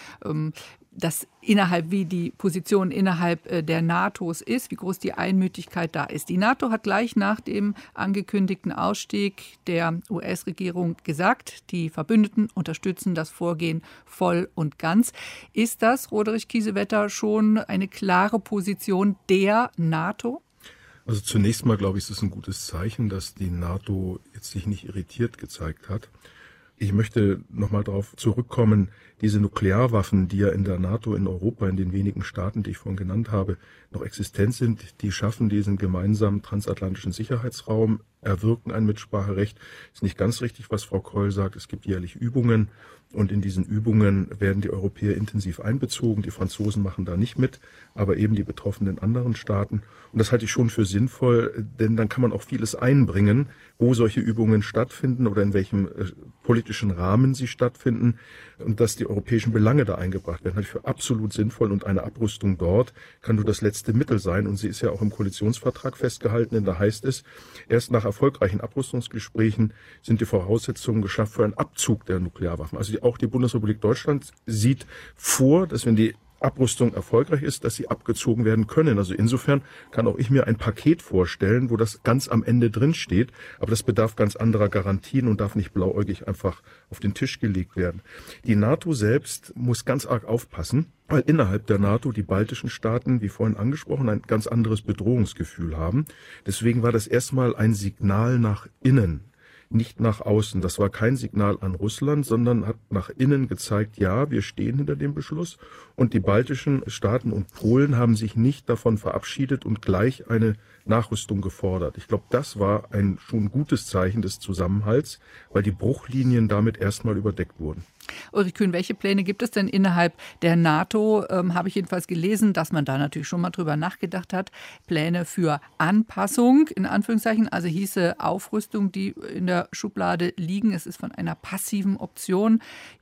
dass wie die Position innerhalb der NATOs ist, wie groß die Einmütigkeit da ist. Die NATO hat gleich nach dem angekündigten Ausstieg der US-Regierung gesagt, die Verbündeten unterstützen das Vorgehen voll und ganz. Ist das, Roderich Kiesewetter, schon eine klare Position der NATO? Also zunächst mal, glaube ich, ist es ein gutes Zeichen, dass die NATO jetzt sich nicht irritiert gezeigt hat. Ich möchte nochmal darauf zurückkommen, diese Nuklearwaffen, die ja in der NATO, in Europa, in den wenigen Staaten, die ich vorhin genannt habe, noch existent sind, die schaffen diesen gemeinsamen transatlantischen Sicherheitsraum, erwirken ein Mitspracherecht. Ist nicht ganz richtig, was Frau Keul sagt. Es gibt jährlich Übungen und in diesen Übungen werden die Europäer intensiv einbezogen. Die Franzosen machen da nicht mit, aber eben die betroffenen anderen Staaten. Und das halte ich schon für sinnvoll, denn dann kann man auch vieles einbringen, wo solche Übungen stattfinden oder in welchem politischen Rahmen sie stattfinden und dass die europäischen Belange da eingebracht werden, halte ich für absolut sinnvoll und eine Abrüstung dort kann nur das letzte Mittel sein und sie ist ja auch im Koalitionsvertrag festgehalten, denn da heißt es, erst nach erfolgreichen Abrüstungsgesprächen sind die Voraussetzungen geschaffen für einen Abzug der Nuklearwaffen. Also auch die Bundesrepublik Deutschland sieht vor, dass wenn die Abrüstung erfolgreich ist, dass sie abgezogen werden können. Also insofern kann auch ich mir ein Paket vorstellen, wo das ganz am Ende drin steht. Aber das bedarf ganz anderer Garantien und darf nicht blauäugig einfach auf den Tisch gelegt werden. Die NATO selbst muss ganz arg aufpassen, weil innerhalb der NATO die baltischen Staaten, wie vorhin angesprochen, ein ganz anderes Bedrohungsgefühl haben. Deswegen war das erstmal ein Signal nach innen, nicht nach außen. Das war kein Signal an Russland, sondern hat nach innen gezeigt, ja, wir stehen hinter dem Beschluss. Und die baltischen Staaten und Polen haben sich nicht davon verabschiedet und gleich eine Nachrüstung gefordert. Ich glaube, das war ein schon gutes Zeichen des Zusammenhalts, weil die Bruchlinien damit erstmal überdeckt wurden. Ulrich Kühn, welche Pläne gibt es denn innerhalb der NATO? Habe ich jedenfalls gelesen, dass man da natürlich schon mal drüber nachgedacht hat. Pläne für Anpassung, in Anführungszeichen, also hieße Aufrüstung, die in der Schublade liegen. Es ist von einer passiven Option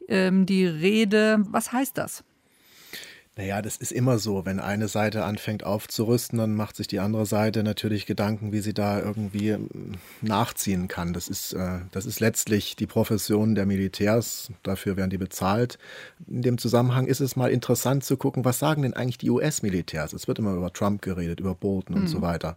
die Rede. Was heißt das? Naja, das ist immer so. Wenn eine Seite anfängt aufzurüsten, dann macht sich die andere Seite natürlich Gedanken, wie sie da irgendwie nachziehen kann. Das ist letztlich die Profession der Militärs. Dafür werden die bezahlt. In dem Zusammenhang ist es mal interessant zu gucken, was sagen denn eigentlich die US-Militärs? Es wird immer über Trump geredet, über Bolton und so weiter.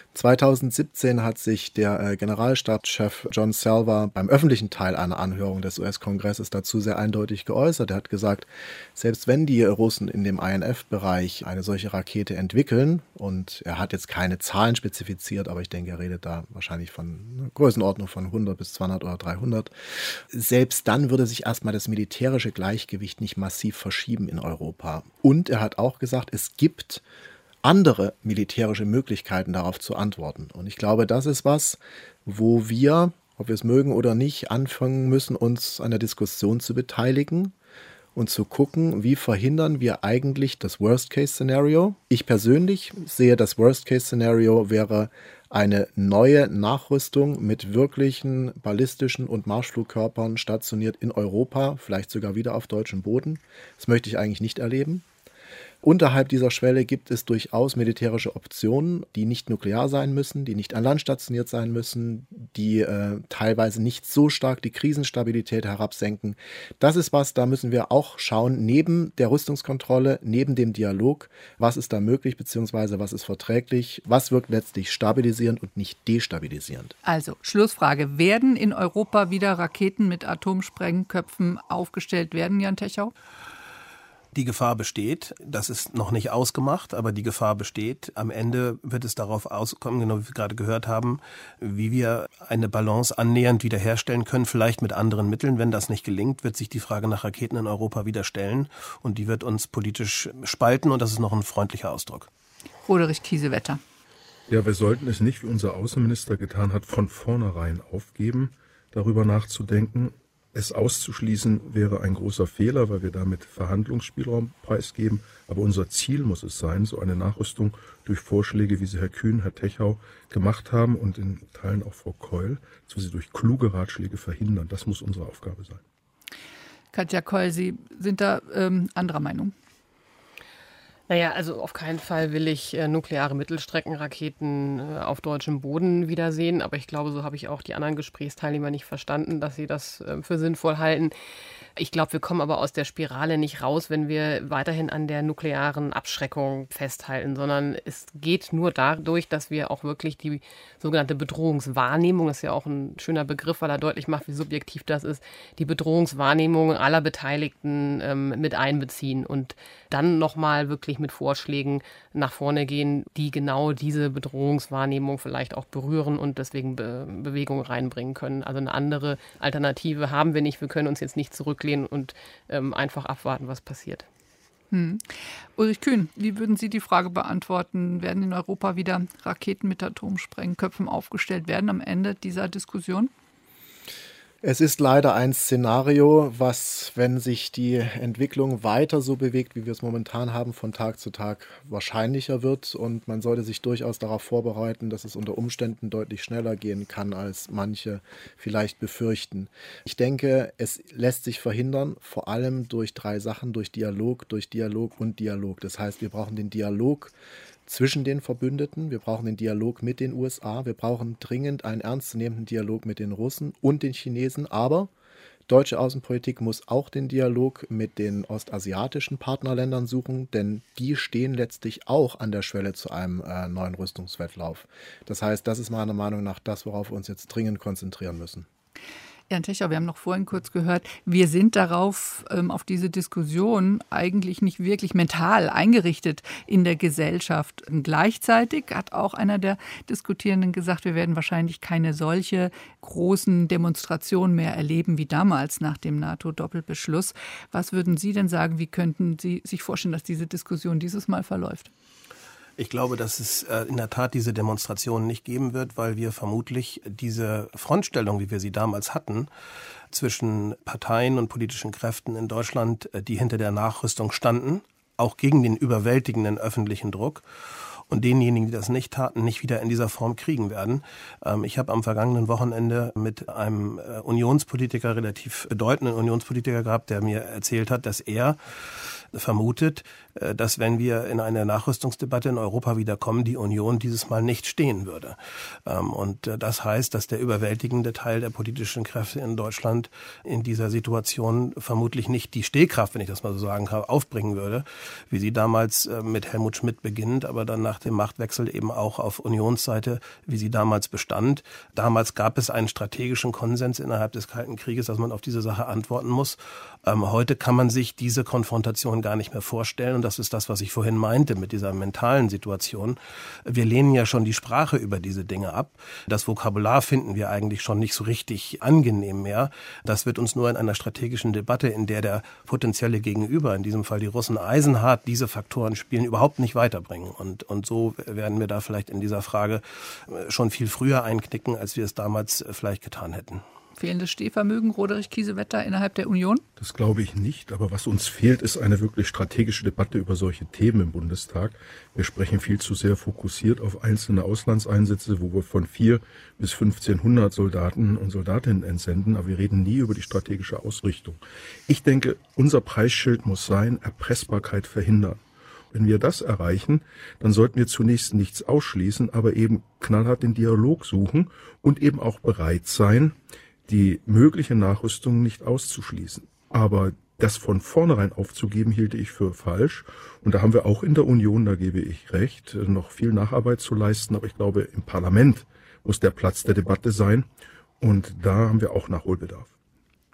2017 hat sich der Generalstabschef John Salva beim öffentlichen Teil einer Anhörung des US-Kongresses dazu sehr eindeutig geäußert. Er hat gesagt, selbst wenn die Russen in dem INF-Bereich eine solche Rakete entwickeln, und er hat jetzt keine Zahlen spezifiziert, aber ich denke, er redet da wahrscheinlich von einer Größenordnung von 100 bis 200 oder 300, selbst dann würde sich erstmal das militärische Gleichgewicht nicht massiv verschieben in Europa. Und er hat auch gesagt, es gibt andere militärische Möglichkeiten, darauf zu antworten. Und ich glaube, das ist was, wo wir, ob wir es mögen oder nicht, anfangen müssen, uns an der Diskussion zu beteiligen und zu gucken, wie verhindern wir eigentlich das Worst-Case-Szenario. Ich persönlich sehe, das Worst-Case-Szenario wäre eine neue Nachrüstung mit wirklichen ballistischen und Marschflugkörpern stationiert in Europa, vielleicht sogar wieder auf deutschem Boden. Das möchte ich eigentlich nicht erleben. Unterhalb dieser Schwelle gibt es durchaus militärische Optionen, die nicht nuklear sein müssen, die nicht an Land stationiert sein müssen, die teilweise nicht so stark die Krisenstabilität herabsenken. Das ist was, da müssen wir auch schauen, neben der Rüstungskontrolle, neben dem Dialog, was ist da möglich, beziehungsweise was ist verträglich, was wirkt letztlich stabilisierend und nicht destabilisierend. Also, Schlussfrage. Werden in Europa wieder Raketen mit Atomsprengköpfen aufgestellt werden, Jan Techau? Die Gefahr besteht, das ist noch nicht ausgemacht, aber die Gefahr besteht. Am Ende wird es darauf auskommen, genau wie wir gerade gehört haben, wie wir eine Balance annähernd wiederherstellen können, vielleicht mit anderen Mitteln. Wenn das nicht gelingt, wird sich die Frage nach Raketen in Europa wieder stellen und die wird uns politisch spalten und das ist noch ein freundlicher Ausdruck. Roderich Kiesewetter. Ja, wir sollten es nicht, wie unser Außenminister getan hat, von vornherein aufgeben, darüber nachzudenken. Es auszuschließen wäre ein großer Fehler, weil wir damit Verhandlungsspielraum preisgeben. Aber unser Ziel muss es sein, so eine Nachrüstung durch Vorschläge, wie sie Herr Kühn, Herr Techau gemacht haben und in Teilen auch Frau Keul, dass wir sie durch kluge Ratschläge verhindern. Das muss unsere Aufgabe sein. Katja Keul, Sie sind da anderer Meinung? Naja, also auf keinen Fall will ich nukleare Mittelstreckenraketen auf deutschem Boden wiedersehen. Aber ich glaube, so habe ich auch die anderen Gesprächsteilnehmer nicht verstanden, dass sie das für sinnvoll halten. Ich glaube, wir kommen aber aus der Spirale nicht raus, wenn wir weiterhin an der nuklearen Abschreckung festhalten, sondern es geht nur dadurch, dass wir auch wirklich die sogenannte Bedrohungswahrnehmung, das ist ja auch ein schöner Begriff, weil er deutlich macht, wie subjektiv das ist, die Bedrohungswahrnehmung aller Beteiligten mit einbeziehen und dann nochmal wirklich mit Vorschlägen nach vorne gehen, die genau diese Bedrohungswahrnehmung vielleicht auch berühren und deswegen Bewegung reinbringen können. Also eine andere Alternative haben wir nicht. Wir können uns jetzt nicht zurücklehnen und einfach abwarten, was passiert. Ulrich Kühn, wie würden Sie die Frage beantworten? Werden in Europa wieder Raketen mit Atomsprengköpfen aufgestellt werden am Ende dieser Diskussion? Es ist leider ein Szenario, was, wenn sich die Entwicklung weiter so bewegt, wie wir es momentan haben, von Tag zu Tag wahrscheinlicher wird. Und man sollte sich durchaus darauf vorbereiten, dass es unter Umständen deutlich schneller gehen kann, als manche vielleicht befürchten. Ich denke, es lässt sich verhindern, vor allem durch 3 Sachen, durch Dialog und Dialog. Das heißt, wir brauchen den Dialog zwischen den Verbündeten, wir brauchen den Dialog mit den USA, wir brauchen dringend einen ernstzunehmenden Dialog mit den Russen und den Chinesen, aber deutsche Außenpolitik muss auch den Dialog mit den ostasiatischen Partnerländern suchen, denn die stehen letztlich auch an der Schwelle zu einem neuen Rüstungswettlauf. Das heißt, das ist meiner Meinung nach das, worauf wir uns jetzt dringend konzentrieren müssen. Herr Techau, wir haben noch vorhin kurz gehört, wir sind darauf, auf diese Diskussion eigentlich nicht wirklich mental eingerichtet in der Gesellschaft. Gleichzeitig hat auch einer der Diskutierenden gesagt, wir werden wahrscheinlich keine solche großen Demonstrationen mehr erleben wie damals nach dem NATO-Doppelbeschluss. Was würden Sie denn sagen, wie könnten Sie sich vorstellen, dass diese Diskussion dieses Mal verläuft? Ich glaube, dass es in der Tat diese Demonstrationen nicht geben wird, weil wir vermutlich diese Frontstellung, wie wir sie damals hatten, zwischen Parteien und politischen Kräften in Deutschland, die hinter der Nachrüstung standen, auch gegen den überwältigenden öffentlichen Druck, und denjenigen, die das nicht taten, nicht wieder in dieser Form kriegen werden. Ich habe am vergangenen Wochenende mit einem Unionspolitiker, relativ bedeutenden Unionspolitiker gehabt, der mir erzählt hat, dass er vermutet, dass wenn wir in eine Nachrüstungsdebatte in Europa wiederkommen, die Union dieses Mal nicht stehen würde. Und das heißt, dass der überwältigende Teil der politischen Kräfte in Deutschland in dieser Situation vermutlich nicht die Stehkraft, wenn ich das mal so sagen kann, aufbringen würde, wie sie damals mit Helmut Schmidt beginnt, aber dann nach dem Machtwechsel eben auch auf Unionsseite, wie sie damals bestand. Damals gab es einen strategischen Konsens innerhalb des Kalten Krieges, dass man auf diese Sache antworten muss. Heute kann man sich diese Konfrontation gar nicht mehr vorstellen. Und das ist das, was ich vorhin meinte mit dieser mentalen Situation. Wir lehnen ja schon die Sprache über diese Dinge ab. Das Vokabular finden wir eigentlich schon nicht so richtig angenehm mehr. Das wird uns nur in einer strategischen Debatte, in der der potenzielle Gegenüber, in diesem Fall die Russen, eisenhart diese Faktoren spielen, überhaupt nicht weiterbringen. Und so werden wir da vielleicht in dieser Frage schon viel früher einknicken, als wir es damals vielleicht getan hätten. Fehlendes Stehvermögen, Roderich Kiesewetter, innerhalb der Union? Das glaube ich nicht. Aber was uns fehlt, ist eine wirklich strategische Debatte über solche Themen im Bundestag. Wir sprechen viel zu sehr fokussiert auf einzelne Auslandseinsätze, wo wir von 400 bis 1500 Soldaten und Soldatinnen entsenden. Aber wir reden nie über die strategische Ausrichtung. Ich denke, unser Preisschild muss sein, Erpressbarkeit verhindern. Wenn wir das erreichen, dann sollten wir zunächst nichts ausschließen, aber eben knallhart den Dialog suchen und eben auch bereit sein, die mögliche Nachrüstung nicht auszuschließen. Aber das von vornherein aufzugeben, hielte ich für falsch. Und da haben wir auch in der Union, da gebe ich recht, noch viel Nacharbeit zu leisten. Aber ich glaube, im Parlament muss der Platz der Debatte sein. Und da haben wir auch Nachholbedarf.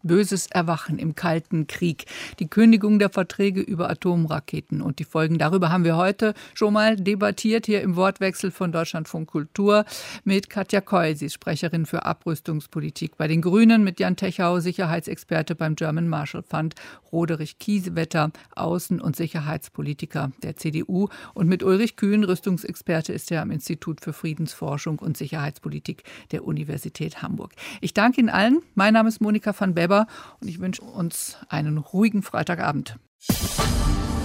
böses Erwachen im Kalten Krieg, die Kündigung der Verträge über Atomraketen und die Folgen. Darüber haben wir heute schon mal debattiert hier im Wortwechsel von Deutschlandfunk Kultur mit Katja Keul, sie ist Sprecherin für Abrüstungspolitik bei den Grünen, mit Jan Techau, Sicherheitsexperte beim German Marshall Fund, Roderich Kiesewetter, Außen- und Sicherheitspolitiker der CDU und mit Ulrich Kühn, Rüstungsexperte ist er am Institut für Friedensforschung und Sicherheitspolitik der Universität Hamburg. Ich danke Ihnen allen. Mein Name ist Monika van Bebber und ich wünsche uns einen ruhigen Freitagabend.